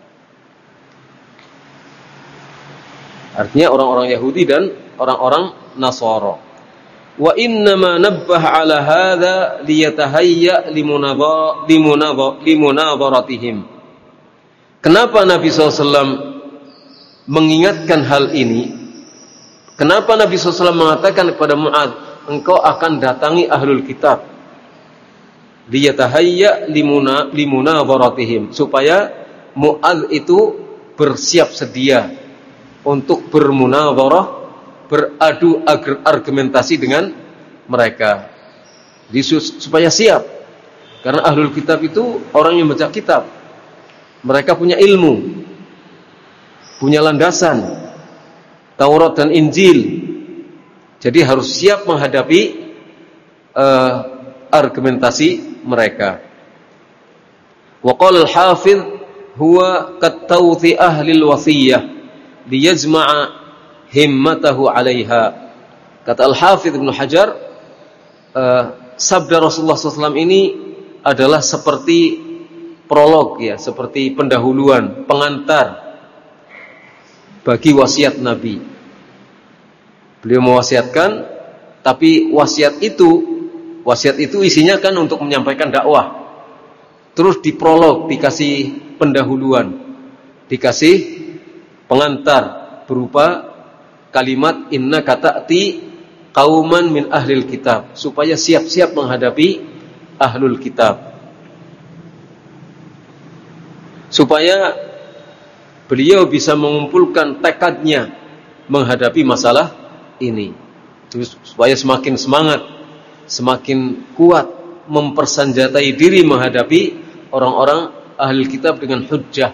Artinya orang-orang Yahudi dan orang-orang Nasara. Wa innama nabbah ala hadza liyatahayya limunadharatihim. Kenapa Nabi sallallahu alaihi wasallam mengingatkan hal ini? Kenapa Nabi sallallahu alaihi wasallam mengatakan kepada Mu'adz, engkau akan datangi ahlul kitab, liyatahayya limuna limunadharatihim, supaya Mu'adz itu bersiap sedia untuk bermunadharah, beradu argumentasi dengan mereka. Jadi supaya siap. Karena ahlul kitab itu orang yang baca kitab. Mereka punya ilmu, punya landasan Taurat dan Injil. Jadi harus siap menghadapi uh, argumentasi mereka. Wa qala al-Hafidz huwa kat-tawthi ahli al-wasiyah liyajma'a himmatahu 'alaiha. Kata Al-Hafidz Ibnu Hajar, uh, sabda Rasulullah sallallahu alaihi wasallam ini adalah seperti prolog, ya, seperti pendahuluan, pengantar bagi wasiat Nabi. Beliau mewasiatkan, tapi wasiat itu, wasiat itu isinya kan untuk menyampaikan dakwah. Terus diprolog, dikasih pendahuluan, dikasih pengantar berupa kalimat innaka ta'ti qauman min ahlil kitab, supaya siap-siap menghadapi ahlul kitab. Supaya beliau bisa mengumpulkan tekadnya menghadapi masalah ini, supaya semakin semangat, semakin kuat mempersenjatai diri menghadapi orang-orang ahli kitab dengan hujjah.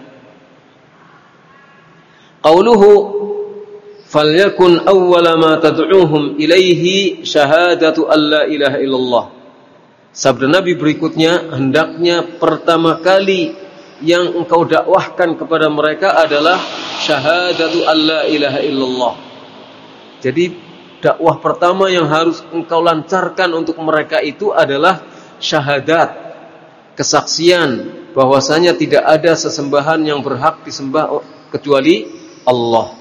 Qauluhu falyakun awwala ma tad'uuhum ilaihi syahadatu alla ilaha illallah. Sabda Nabi berikutnya, hendaknya pertama kali yang engkau dakwahkan kepada mereka adalah syahadatu alla ilaha illallah. Jadi dakwah pertama yang harus engkau lancarkan untuk mereka itu adalah syahadat, kesaksian bahwasanya tidak ada sesembahan yang berhak disembah kecuali Allah.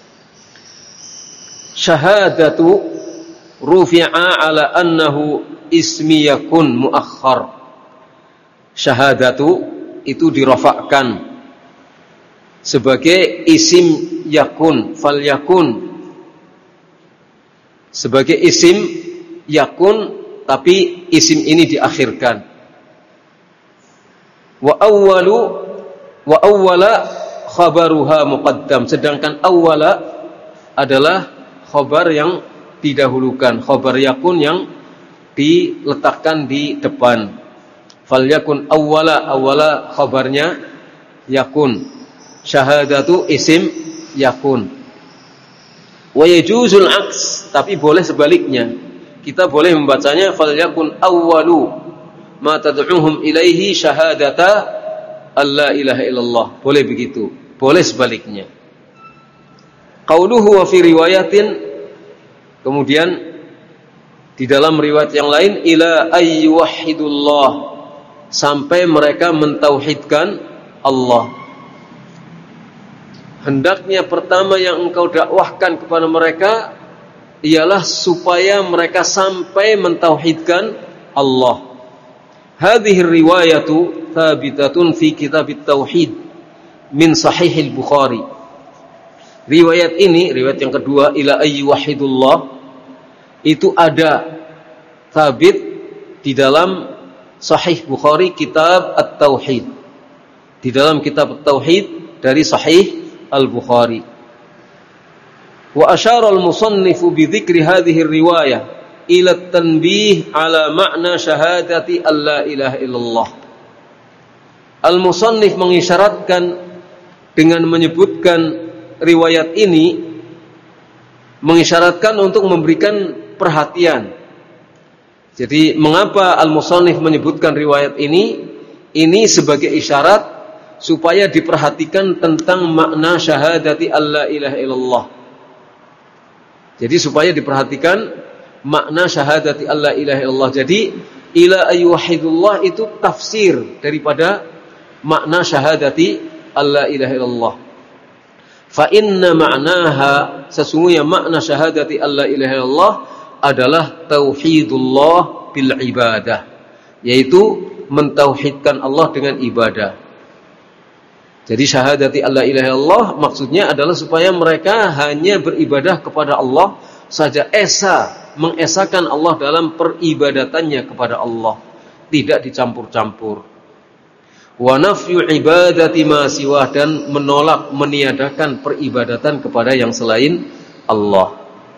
Syahadatu rufi'a ala annahu ismi yakun muakhkhar. Syahadatu itu dirafa'kan sebagai isim yakun, fal yakun, sebagai isim yakun, tapi isim ini diakhirkan. Wa awwalu wa awwala khabaruha muqaddam, sedangkan awwala adalah khabar yang didahulukan, khabar yakun yang diletakkan di depan. Fal yakun awwala, awwala khabarnya yakun, syahadatu isim yakun. Wa yajuzul aks, tapi boleh sebaliknya. Kita boleh membacanya fal yakun awwalu ma tad'uhum ilaihi syahadata alla ilaha illallah. Boleh begitu, boleh sebaliknya. Qauluhu wa fi riwayatin, kemudian di dalam riwayat yang lain, ila ayyuhidullah, sampai mereka mentauhidkan Allah. Hendaknya pertama yang engkau dakwahkan kepada mereka ialah supaya mereka sampai mentauhidkan Allah. Hadhihi riwayatu thabitatun fi kitab at-tauhid min sahih al-Bukhari. Riwayat ini, riwayat yang kedua, ila ayyuhidullah, itu ada thabit di dalam sahih Bukhari kitab at-tauhid. Di dalam kitab at-tauhid dari sahih Al-Bukhari. Wa asyara al-musannifu bi dzikri hadhihi riwayah ila tanbih ala makna syahadati alla ilaha illallah. Al-musannif mengisyaratkan dengan menyebutkan riwayat ini, mengisyaratkan untuk memberikan perhatian. Jadi mengapa al-musannif menyebutkan riwayat ini? Ini sebagai isyarat supaya diperhatikan tentang makna syahadati alla ilaha illallah. Jadi supaya diperhatikan makna syahadati alla ilaha illallah. Jadi ila ayyuhidullah itu tafsir daripada makna syahadati alla ilaha illallah. Fa inna ma'naha, sesungguhnya makna syahadati alla ilaha illallah adalah tauhidullah bil ibadah, yaitu mentauhidkan Allah dengan ibadah. Jadi syahadati alla ilaha illallah maksudnya adalah supaya mereka hanya beribadah kepada Allah saja, esa, mengesakan Allah dalam peribadatannya kepada Allah, tidak dicampur-campur. Wa nafyu ibadati ma siwah, dan menolak, meniadakan peribadatan kepada yang selain Allah.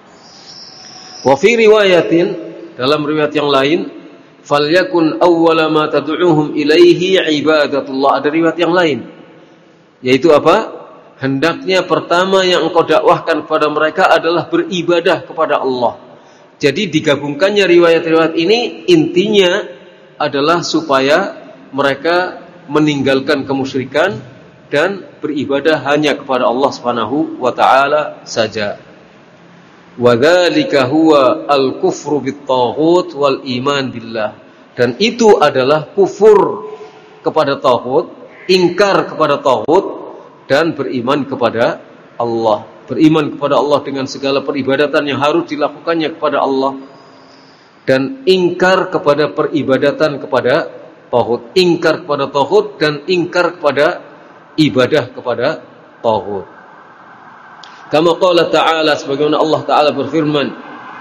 Wa fi riwayatin, dalam riwayat yang lain, falyakun awwala ma tad'uuhum ilaihi ibadatullah. Ada riwayat yang lain, yaitu apa? Hendaknya pertama yang engkau dakwahkan kepada mereka adalah beribadah kepada Allah. Jadi digabungkannya riwayat-riwayat ini intinya adalah supaya mereka meninggalkan kemusyrikan dan beribadah hanya kepada Allah Subhanahu wa taala saja. Wa dzalika huwa al-kufru bit-taghut wal iman billah. Dan itu adalah kufur kepada taghut, ingkar kepada taghut, dan beriman kepada Allah. Beriman kepada Allah dengan segala peribadatan yang harus dilakukannya kepada Allah, dan ingkar kepada peribadatan kepada taghut. Ingkar kepada taghut dan ingkar kepada ibadah kepada taghut. Kama qala ta'ala, sebagaimana Allah Ta'ala berfirman,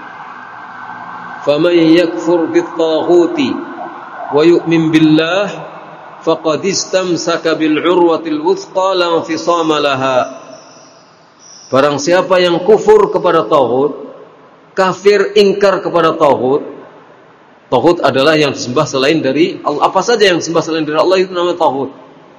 "Faman yakfur bit-taghuti wa yu'min billah faqad istamsaka bil 'urwatil wuthqa la infisama laha." Barang siapa yang kufur kepada taghut, kafir, ingkar kepada taghut. Taghut adalah yang disembah selain dari Allah. Apa saja yang disembah selain dari Allah itu namanya taghut.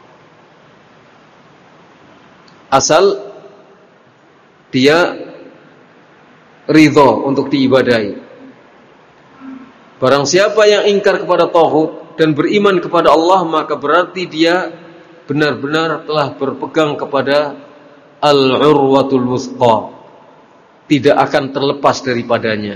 Asal dia ridho untuk diibadahi. Barang siapa yang ingkar kepada taghut dan beriman kepada Allah, maka berarti dia benar-benar telah berpegang kepada al-urwatul wuthqa, tidak akan terlepas daripadanya.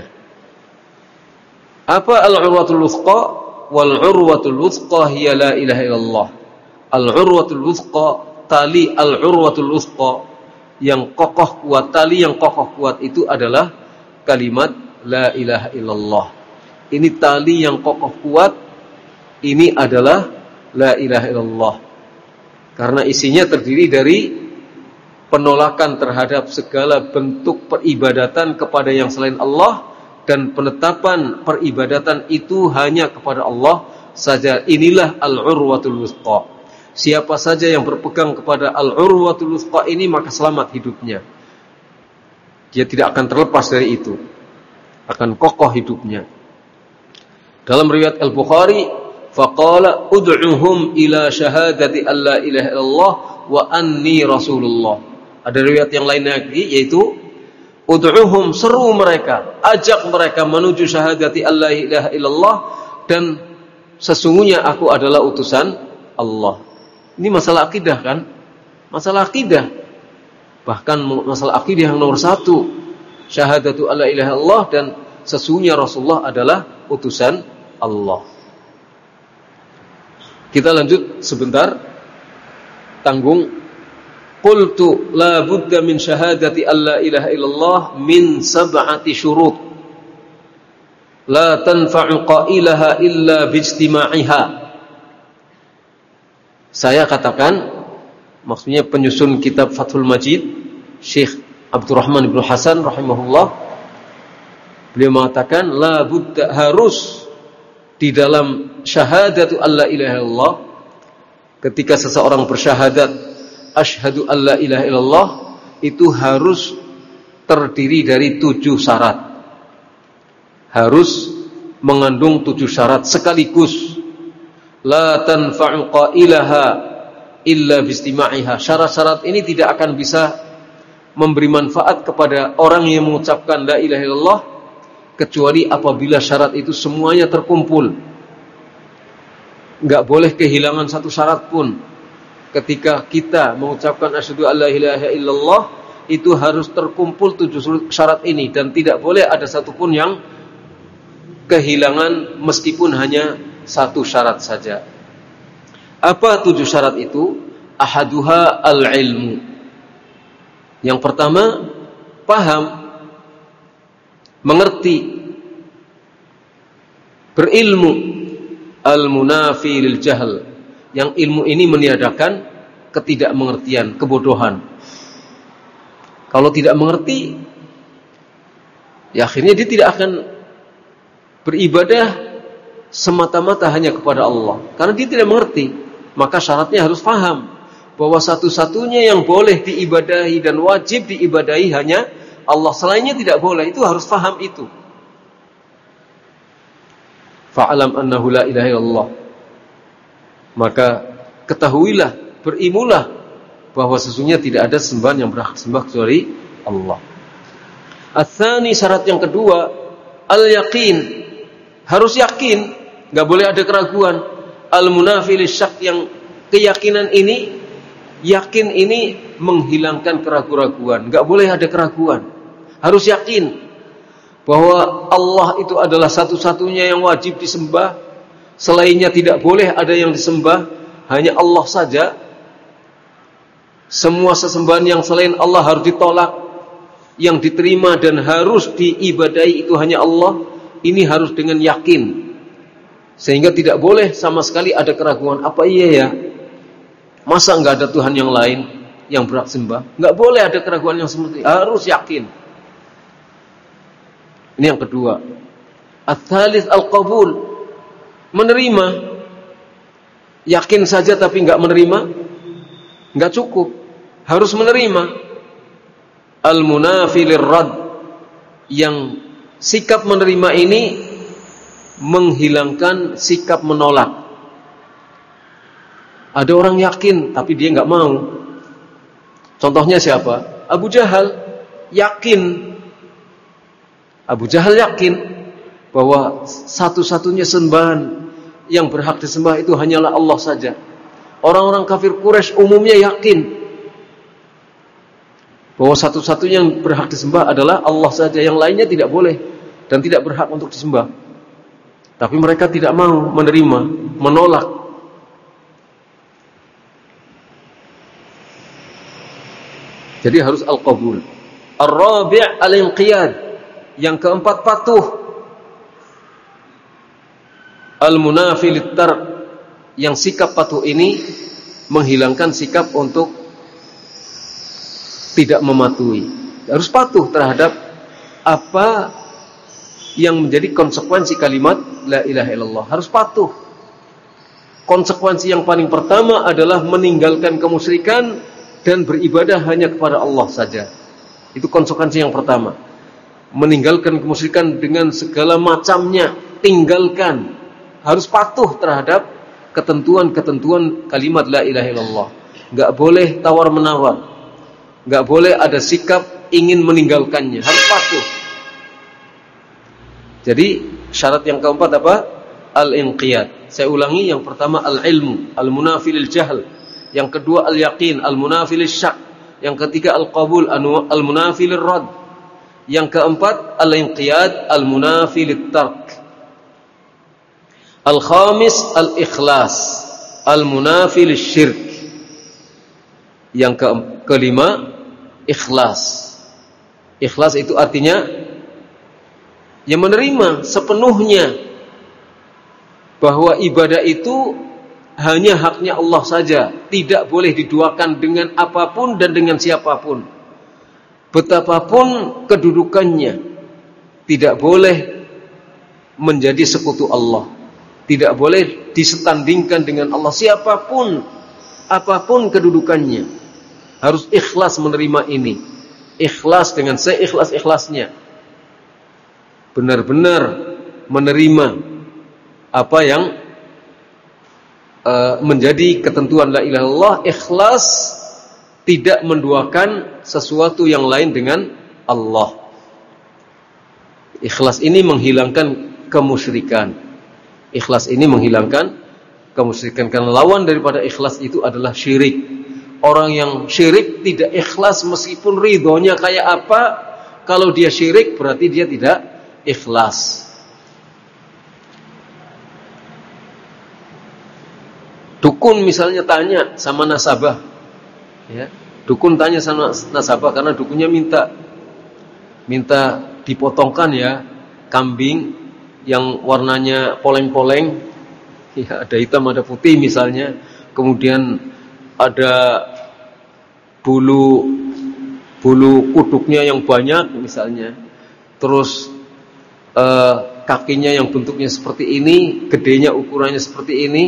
Apa al-urwatul wuthqa? Wal urwatul wuthqa hiya la ilaha illallah. Al-urwatul wuthqa, tali al-urwatul wuthqa yang kokoh kuat, tali yang kokoh kuat itu adalah kalimat la ilaha illallah. Ini tali yang kokoh kuat, ini adalah la ilaha illallah. Karena isinya terdiri dari penolakan terhadap segala bentuk peribadatan kepada yang selain Allah, dan penetapan peribadatan itu hanya kepada Allah saja. Inilah al-urwatul wuthqa. Siapa saja yang berpegang kepada al-urwatul wuthqa ini, maka selamat hidupnya. Dia tidak akan terlepas dari itu, akan kokoh hidupnya. Dalam riwayat Al-Bukhari, faqala ud'uhum ila syahadati alla ilaha illallah wa anni rasulullah. Ada riwayat yang lain lagi, yaitu ud'uhum, seru mereka, ajak mereka menuju syahadati alla ilaha illallah, dan sesungguhnya aku adalah utusan Allah. Ini masalah akidah kan? Masalah akidah. Bahkan masalah akidah yang nomor satu, syahadatu alla ilaha illallah dan sesungguhnya Rasulullah adalah utusan Allah. Kita lanjut sebentar. Tanggung. Qultu la budda min syahadati alla ilaha illallah min sab'ati syurut la tanfa'u qailaha illa bijtima'iha. Saya katakan, maksudnya penyusun kitab Fathul Majid, Syekh Abdurrahman bin Hasan rahimahullah, beliau mengatakan la budda, harus di dalam syahadatu alla ilaha illallah, ketika seseorang bersyahadat asyhadu alla ilaha illallah, itu harus terdiri dari tujuh syarat. harus mengandung tujuh syarat sekaligus. La tanfa'u qailaha illa biistima'iha. Syarat-syarat ini tidak akan bisa memberi manfaat kepada orang yang mengucapkan la ilaha illallah kecuali apabila syarat itu semuanya terkumpul. Enggak boleh kehilangan satu syarat pun. Ketika kita mengucapkan asyhadu alla ilaha illallah, itu harus terkumpul tujuh syarat ini, dan tidak boleh ada satupun yang kehilangan meskipun hanya satu syarat saja. Apa tujuh syarat itu? Ahaduha al-ilmu. Yang pertama, paham, mengerti, berilmu. Al-munafi lil jahl. Yang ilmu ini meniadakan ketidakmengertian, kebodohan. Kalau tidak mengerti, ya akhirnya dia tidak akan beribadah semata-mata hanya kepada Allah. Karena dia tidak mengerti. Maka syaratnya harus paham bahwa satu-satunya yang boleh diibadahi dan wajib diibadahi hanya Allah. Selainnya tidak boleh. Itu harus paham itu. Fa'alam annahu la ilaha illallah. Maka ketahuilah, berilmulah bahwa sesungguhnya tidak ada sembahan yang berhak sembah kecuali Allah. Ats-tsani, syarat yang kedua, al-yaqin. Harus yakin, enggak boleh ada keraguan. Al-munafi lisyak, yang keyakinan ini, yakin ini menghilangkan keraguan-keraguan. Enggak boleh ada keraguan. Harus yakin bahwa Allah itu adalah satu-satunya yang wajib disembah. Selainnya tidak boleh ada yang disembah, hanya Allah saja. Semua sesembahan yang selain Allah harus ditolak. Yang diterima dan harus diibadahi itu hanya Allah. Ini harus dengan yakin. Sehingga tidak boleh sama sekali ada keraguan. Apa iya ya? Masa enggak ada Tuhan yang lain yang berhak sembah? Enggak boleh ada keraguan yang seperti itu. Harus yakin. Ini yang kedua. Ats-tsalits al-qabul. Menerima. Yakin saja tapi enggak menerima, enggak cukup. Harus menerima. Al-munafi lirrad. Yang sikap menerima ini menghilangkan sikap menolak. Ada orang yakin tapi dia enggak mau. Contohnya siapa? Abu Jahal yakin. Abu Jahal yakin bahwa satu-satunya sembahan yang berhak disembah itu hanyalah Allah saja. Orang-orang kafir Quraisy umumnya yakin bahwa satu-satunya yang berhak disembah adalah Allah saja, yang lainnya tidak boleh dan tidak berhak untuk disembah. Tapi mereka tidak mau menerima, menolak. Jadi harus al-qabul. Ar-rabi' al-inqiyad. Yang keempat, patuh. Al-munafi lit-tark. Yang sikap patuh ini menghilangkan sikap untuk tidak mematuhi. Harus patuh terhadap apa yang menjadi konsekuensi kalimat la ilaha illallah. Harus patuh. Konsekuensi yang paling pertama adalah meninggalkan kemusyrikan dan beribadah hanya kepada Allah saja. Itu konsekuensi yang pertama. Meninggalkan kemusyrikan dengan segala macamnya, tinggalkan. Harus patuh terhadap ketentuan-ketentuan kalimat la ilaha illallah. Enggak boleh tawar-menawar. Enggak boleh ada sikap ingin meninggalkannya. Harus patuh. Jadi syarat yang keempat apa? Al-inqiyad. Saya ulangi, yang pertama al-ilmu, al-munafi lil jahl. Yang kedua al-yaqin, al-munafi lisyak. Yang ketiga al-qabul, al-munafi lirrad. Yang keempat al-inqiyad, al-munafi lit-tark. Al-khamis al-ikhlas, al-munafi lisyirk. Yang ke kelima ikhlas. Ikhlas itu artinya yang menerima sepenuhnya bahwa ibadah itu hanya haknya Allah saja, tidak boleh diduakan dengan apapun dan dengan siapapun. Betapapun kedudukannya, tidak boleh menjadi sekutu Allah. Tidak boleh disetandingkan dengan Allah siapapun, apapun kedudukannya. Harus ikhlas menerima ini. Ikhlas dengan seikhlas-ikhlasnya. benar-benar menerima apa yang uh, menjadi ketentuan la ilaha illallah, ikhlas, tidak menduakan sesuatu yang lain dengan Allah. Ikhlas ini menghilangkan kemusyrikan. Ikhlas ini menghilangkan kemusyrikan, karena lawan daripada ikhlas itu adalah syirik. Orang yang syirik tidak ikhlas meskipun ridhonya kayak apa, kalau dia syirik berarti dia tidak ikhlas. Dukun misalnya tanya sama nasabah, ya, dukun tanya sama nasabah karena dukunnya minta minta dipotongkan ya kambing yang warnanya poleng-poleng, ya, ada hitam ada putih misalnya, kemudian ada bulu bulu kuduknya yang banyak misalnya, terus eh, kakinya yang bentuknya seperti ini, gedenya ukurannya seperti ini.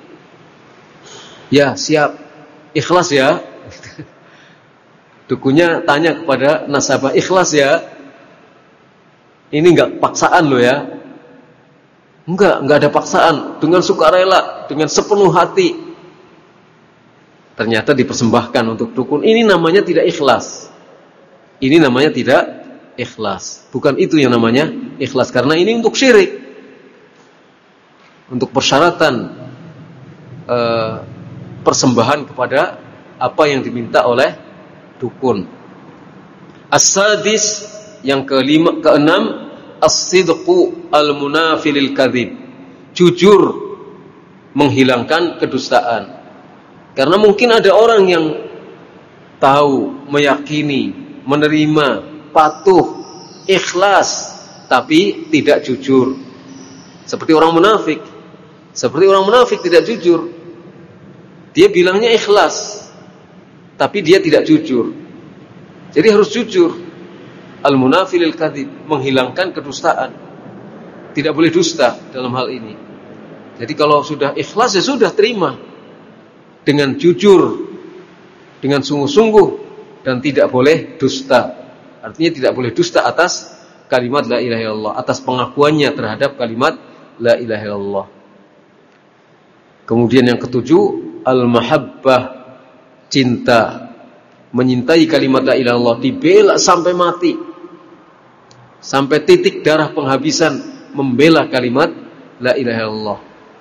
Ya, siap, ikhlas ya. Dukunnya tanya kepada nasabah, ikhlas ya. Ini enggak paksaan loh ya. Enggak, enggak ada paksaan, dengan sukarela, dengan sepenuh hati. Ternyata dipersembahkan untuk dukun. Ini namanya tidak ikhlas. Ini namanya tidak ikhlas. Bukan itu yang namanya ikhlas, karena ini untuk syirik. Untuk persyaratan uh, persembahan kepada apa yang diminta oleh dukun. As-sadis, yang kelima, keenam, as-sidqu al-munafilil kadzib. Jujur menghilangkan kedustaan. Karena mungkin ada orang yang tahu, meyakini, menerima, patuh, ikhlas, tapi tidak jujur. Seperti orang munafik. Seperti orang munafik tidak jujur. Dia bilangnya ikhlas, tapi dia tidak jujur. Jadi harus jujur. Al-munafilil kadzib, menghilangkan kedustaan. Tidak boleh dusta dalam hal ini. Jadi kalau sudah ikhlas ya sudah, terima dengan jujur, dengan sungguh-sungguh, dan tidak boleh dusta. Artinya tidak boleh dusta atas kalimat la ilaha illallah, atas pengakuannya terhadap kalimat la ilaha illallah. Kemudian yang ketujuh, al-mahabbah, cinta, menyintai kalimat la ilaha illallah, dibela sampai mati, sampai titik darah penghabisan membela kalimat la ilaha illallah.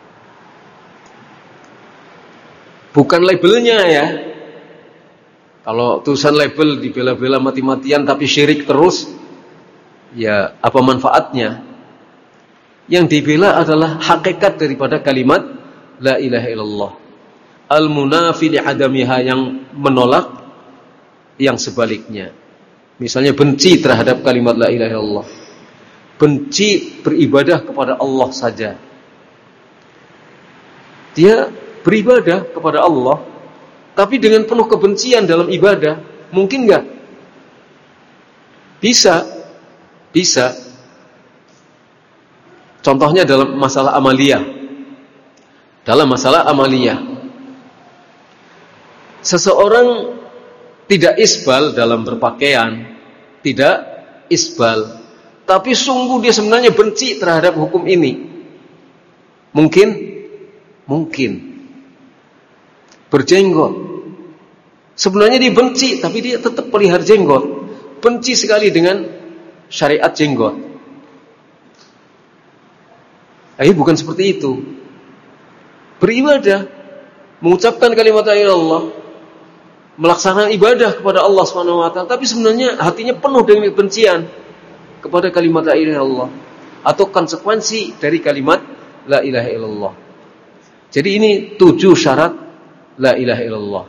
Bukan labelnya ya. Kalau tulisan label dibela-bela mati-matian tapi syirik terus, ya apa manfaatnya? Yang dibela adalah hakikat daripada kalimat la ilaha illallah. Al-munafi li adamiha, yang menolak yang sebaliknya. Misalnya benci terhadap kalimat la ilaha illallah. Benci beribadah kepada Allah saja. Dia beribadah kepada Allah, tapi dengan penuh kebencian dalam ibadah. Mungkin enggak? Bisa. Bisa. Contohnya dalam masalah amaliyah. Dalam masalah amaliyah, seseorang tidak isbal dalam berpakaian, tidak isbal, tapi sungguh dia sebenarnya benci terhadap hukum ini. Mungkin, mungkin berjenggot, sebenarnya dia benci, tapi dia tetap pelihara jenggot, benci sekali dengan syariat jenggot. Ayo, bukan seperti itu. Beribadah, mengucapkan kalimat la ilaha illallah, melaksanakan ibadah kepada Allah subhanahu wa taala, tapi sebenarnya hatinya penuh dengan kebencian kepada kalimat la ilaha illallah atau konsekuensi dari kalimat la ilaha illallah. Jadi ini tujuh syarat la ilaha illallah.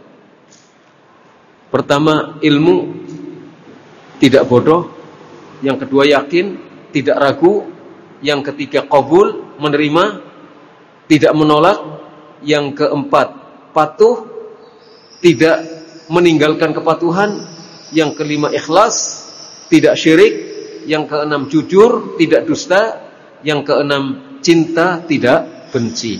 Pertama, ilmu, tidak bodoh. Yang kedua, yakin, tidak ragu. Yang ketiga, qabul, menerima, tidak menolak. Yang keempat, patuh, tidak meninggalkan kepatuhan. Yang kelima, ikhlas, tidak syirik. Yang keenam, jujur, tidak dusta. Yang keenam, cinta, tidak benci.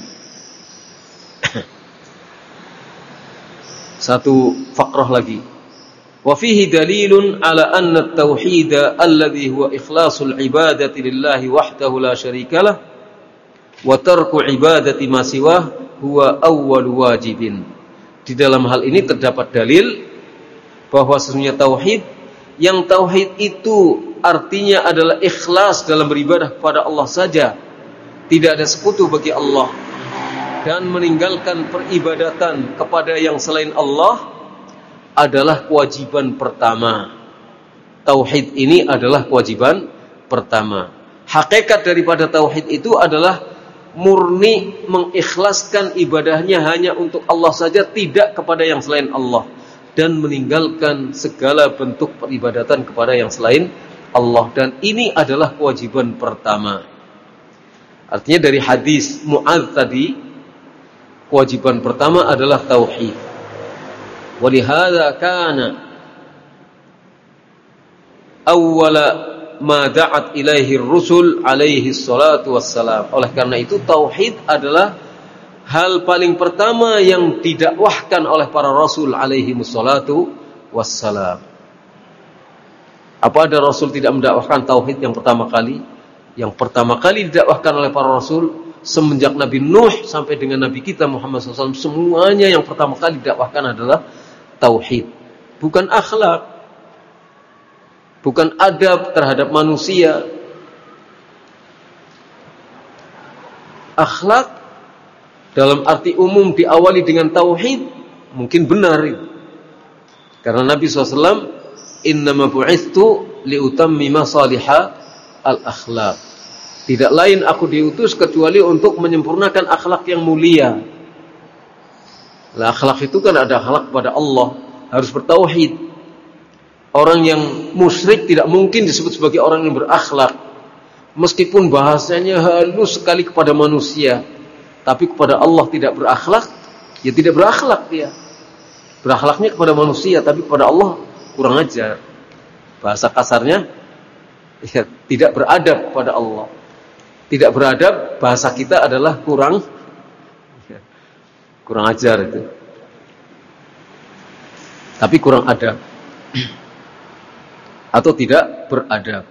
Satu fakrah lagi. Wa fihi dalilun ala anna at-tauhid alladhi huwa ikhlasul ibadati lillahi wahdahu la syarikalah wa tarku ibadati ma siwah huwa awwal wajibin. Di dalam hal ini terdapat dalil bahwa sesungguhnya tauhid, yang tauhid itu artinya adalah ikhlas dalam beribadah kepada Allah saja, tidak ada sekutu bagi Allah, dan meninggalkan peribadatan kepada yang selain Allah adalah kewajiban pertama. Tauhid ini adalah kewajiban pertama. Hakikat daripada tauhid itu adalah murni mengikhlaskan ibadahnya hanya untuk Allah saja, tidak kepada yang selain Allah, dan meninggalkan segala bentuk peribadatan kepada yang selain Allah. Dan ini adalah kewajiban pertama. Artinya dari hadis Mu'adz tadi, kewajiban pertama adalah tauhid. Walihada kana awwala ma da'at ilaihi ar-rusul alaihi salatu wassalam. Oleh karena itu tauhid adalah hal paling pertama yang didakwahkan oleh para rasul alaihi wassalatu wassalam. Apa ada rasul tidak mendakwahkan tauhid yang pertama kali? Yang pertama kali didakwahkan oleh para rasul semenjak Nabi Nuh sampai dengan Nabi kita Muhammad shallallahu alaihi wasallam, semuanya yang pertama kali didakwahkan adalah tauhid. Bukan akhlak, bukan adab terhadap manusia. Akhlak dalam arti umum diawali dengan tauhid mungkin benar itu. Karena Nabi shallallahu alaihi wasallam innama bu'itstu liutammima salihah al-akhlaq. Tidak lain aku diutus kecuali untuk menyempurnakan akhlak yang mulia. Lah akhlak itu kan ada akhlak kepada Allah, harus bertauhid. Orang yang musyrik tidak mungkin disebut sebagai orang yang berakhlak. Meskipun bahasanya halus sekali kepada manusia, tapi kepada Allah tidak berakhlak, ya tidak berakhlak dia. Berakhlaknya kepada manusia, tapi kepada Allah kurang ajar. Bahasa kasarnya, ya tidak beradab kepada Allah. Tidak beradab, bahasa kita adalah kurang kurang ajar itu. Tapi kurang adab. Atau tidak beradab.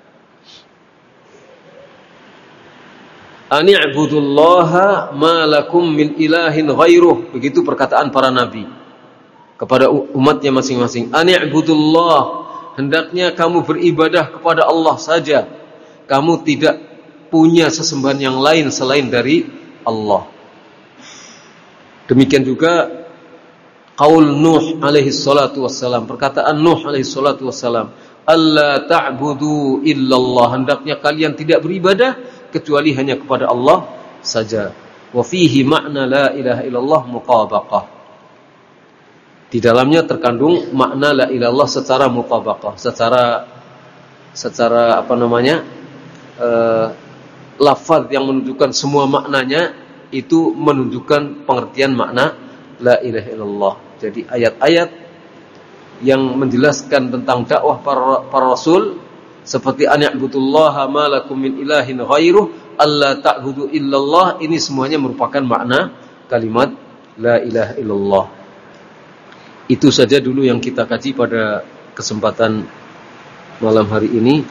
Ani'budullaha ma lakum min ilahin ghairuh. Begitu perkataan para nabi kepada umatnya masing-masing. Ani'budullah, hendaknya kamu beribadah kepada Allah saja. Kamu tidak punya sesembahan yang lain selain dari Allah. Demikian juga qaul Nuh alaihi salatu wassalam, perkataan Nuh alaihi salatu wassalam, alla ta'budu illallah, hendaknya kalian tidak beribadah kecuali hanya kepada Allah saja. Wa fihi makna la ilaha illallah mutabaqah. Di dalamnya terkandung makna la ilaha illallah secara mutabaqah, secara secara apa namanya? Uh, lafaz yang menunjukkan semua maknanya itu menunjukkan pengertian makna la ilaha illallah. Jadi ayat-ayat yang menjelaskan tentang dakwah para, para rasul seperti ani'budullaha ma lakum min ilahin ghairuh, alla ta'budu illallah, ini semuanya merupakan makna kalimat la ilaha illallah. Itu saja dulu yang kita kaji pada kesempatan malam hari ini.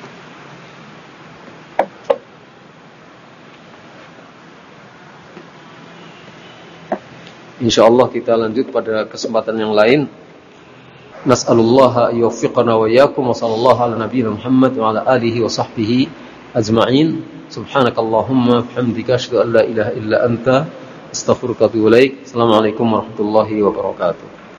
InsyaAllah kita lanjut pada kesempatan yang lain. Nas'alullaha yuwaffiqana wa iyyakum wa sallallahu ala nabiyyina Muhammad wa ala alihi wa sahbihi ajma'in. Subhanakallahumma bihamdika asyhadu an la ilaha illa anta astaghfiruka wa atubu ilaik. Assalamualaikum warahmatullahi wabarakatuh.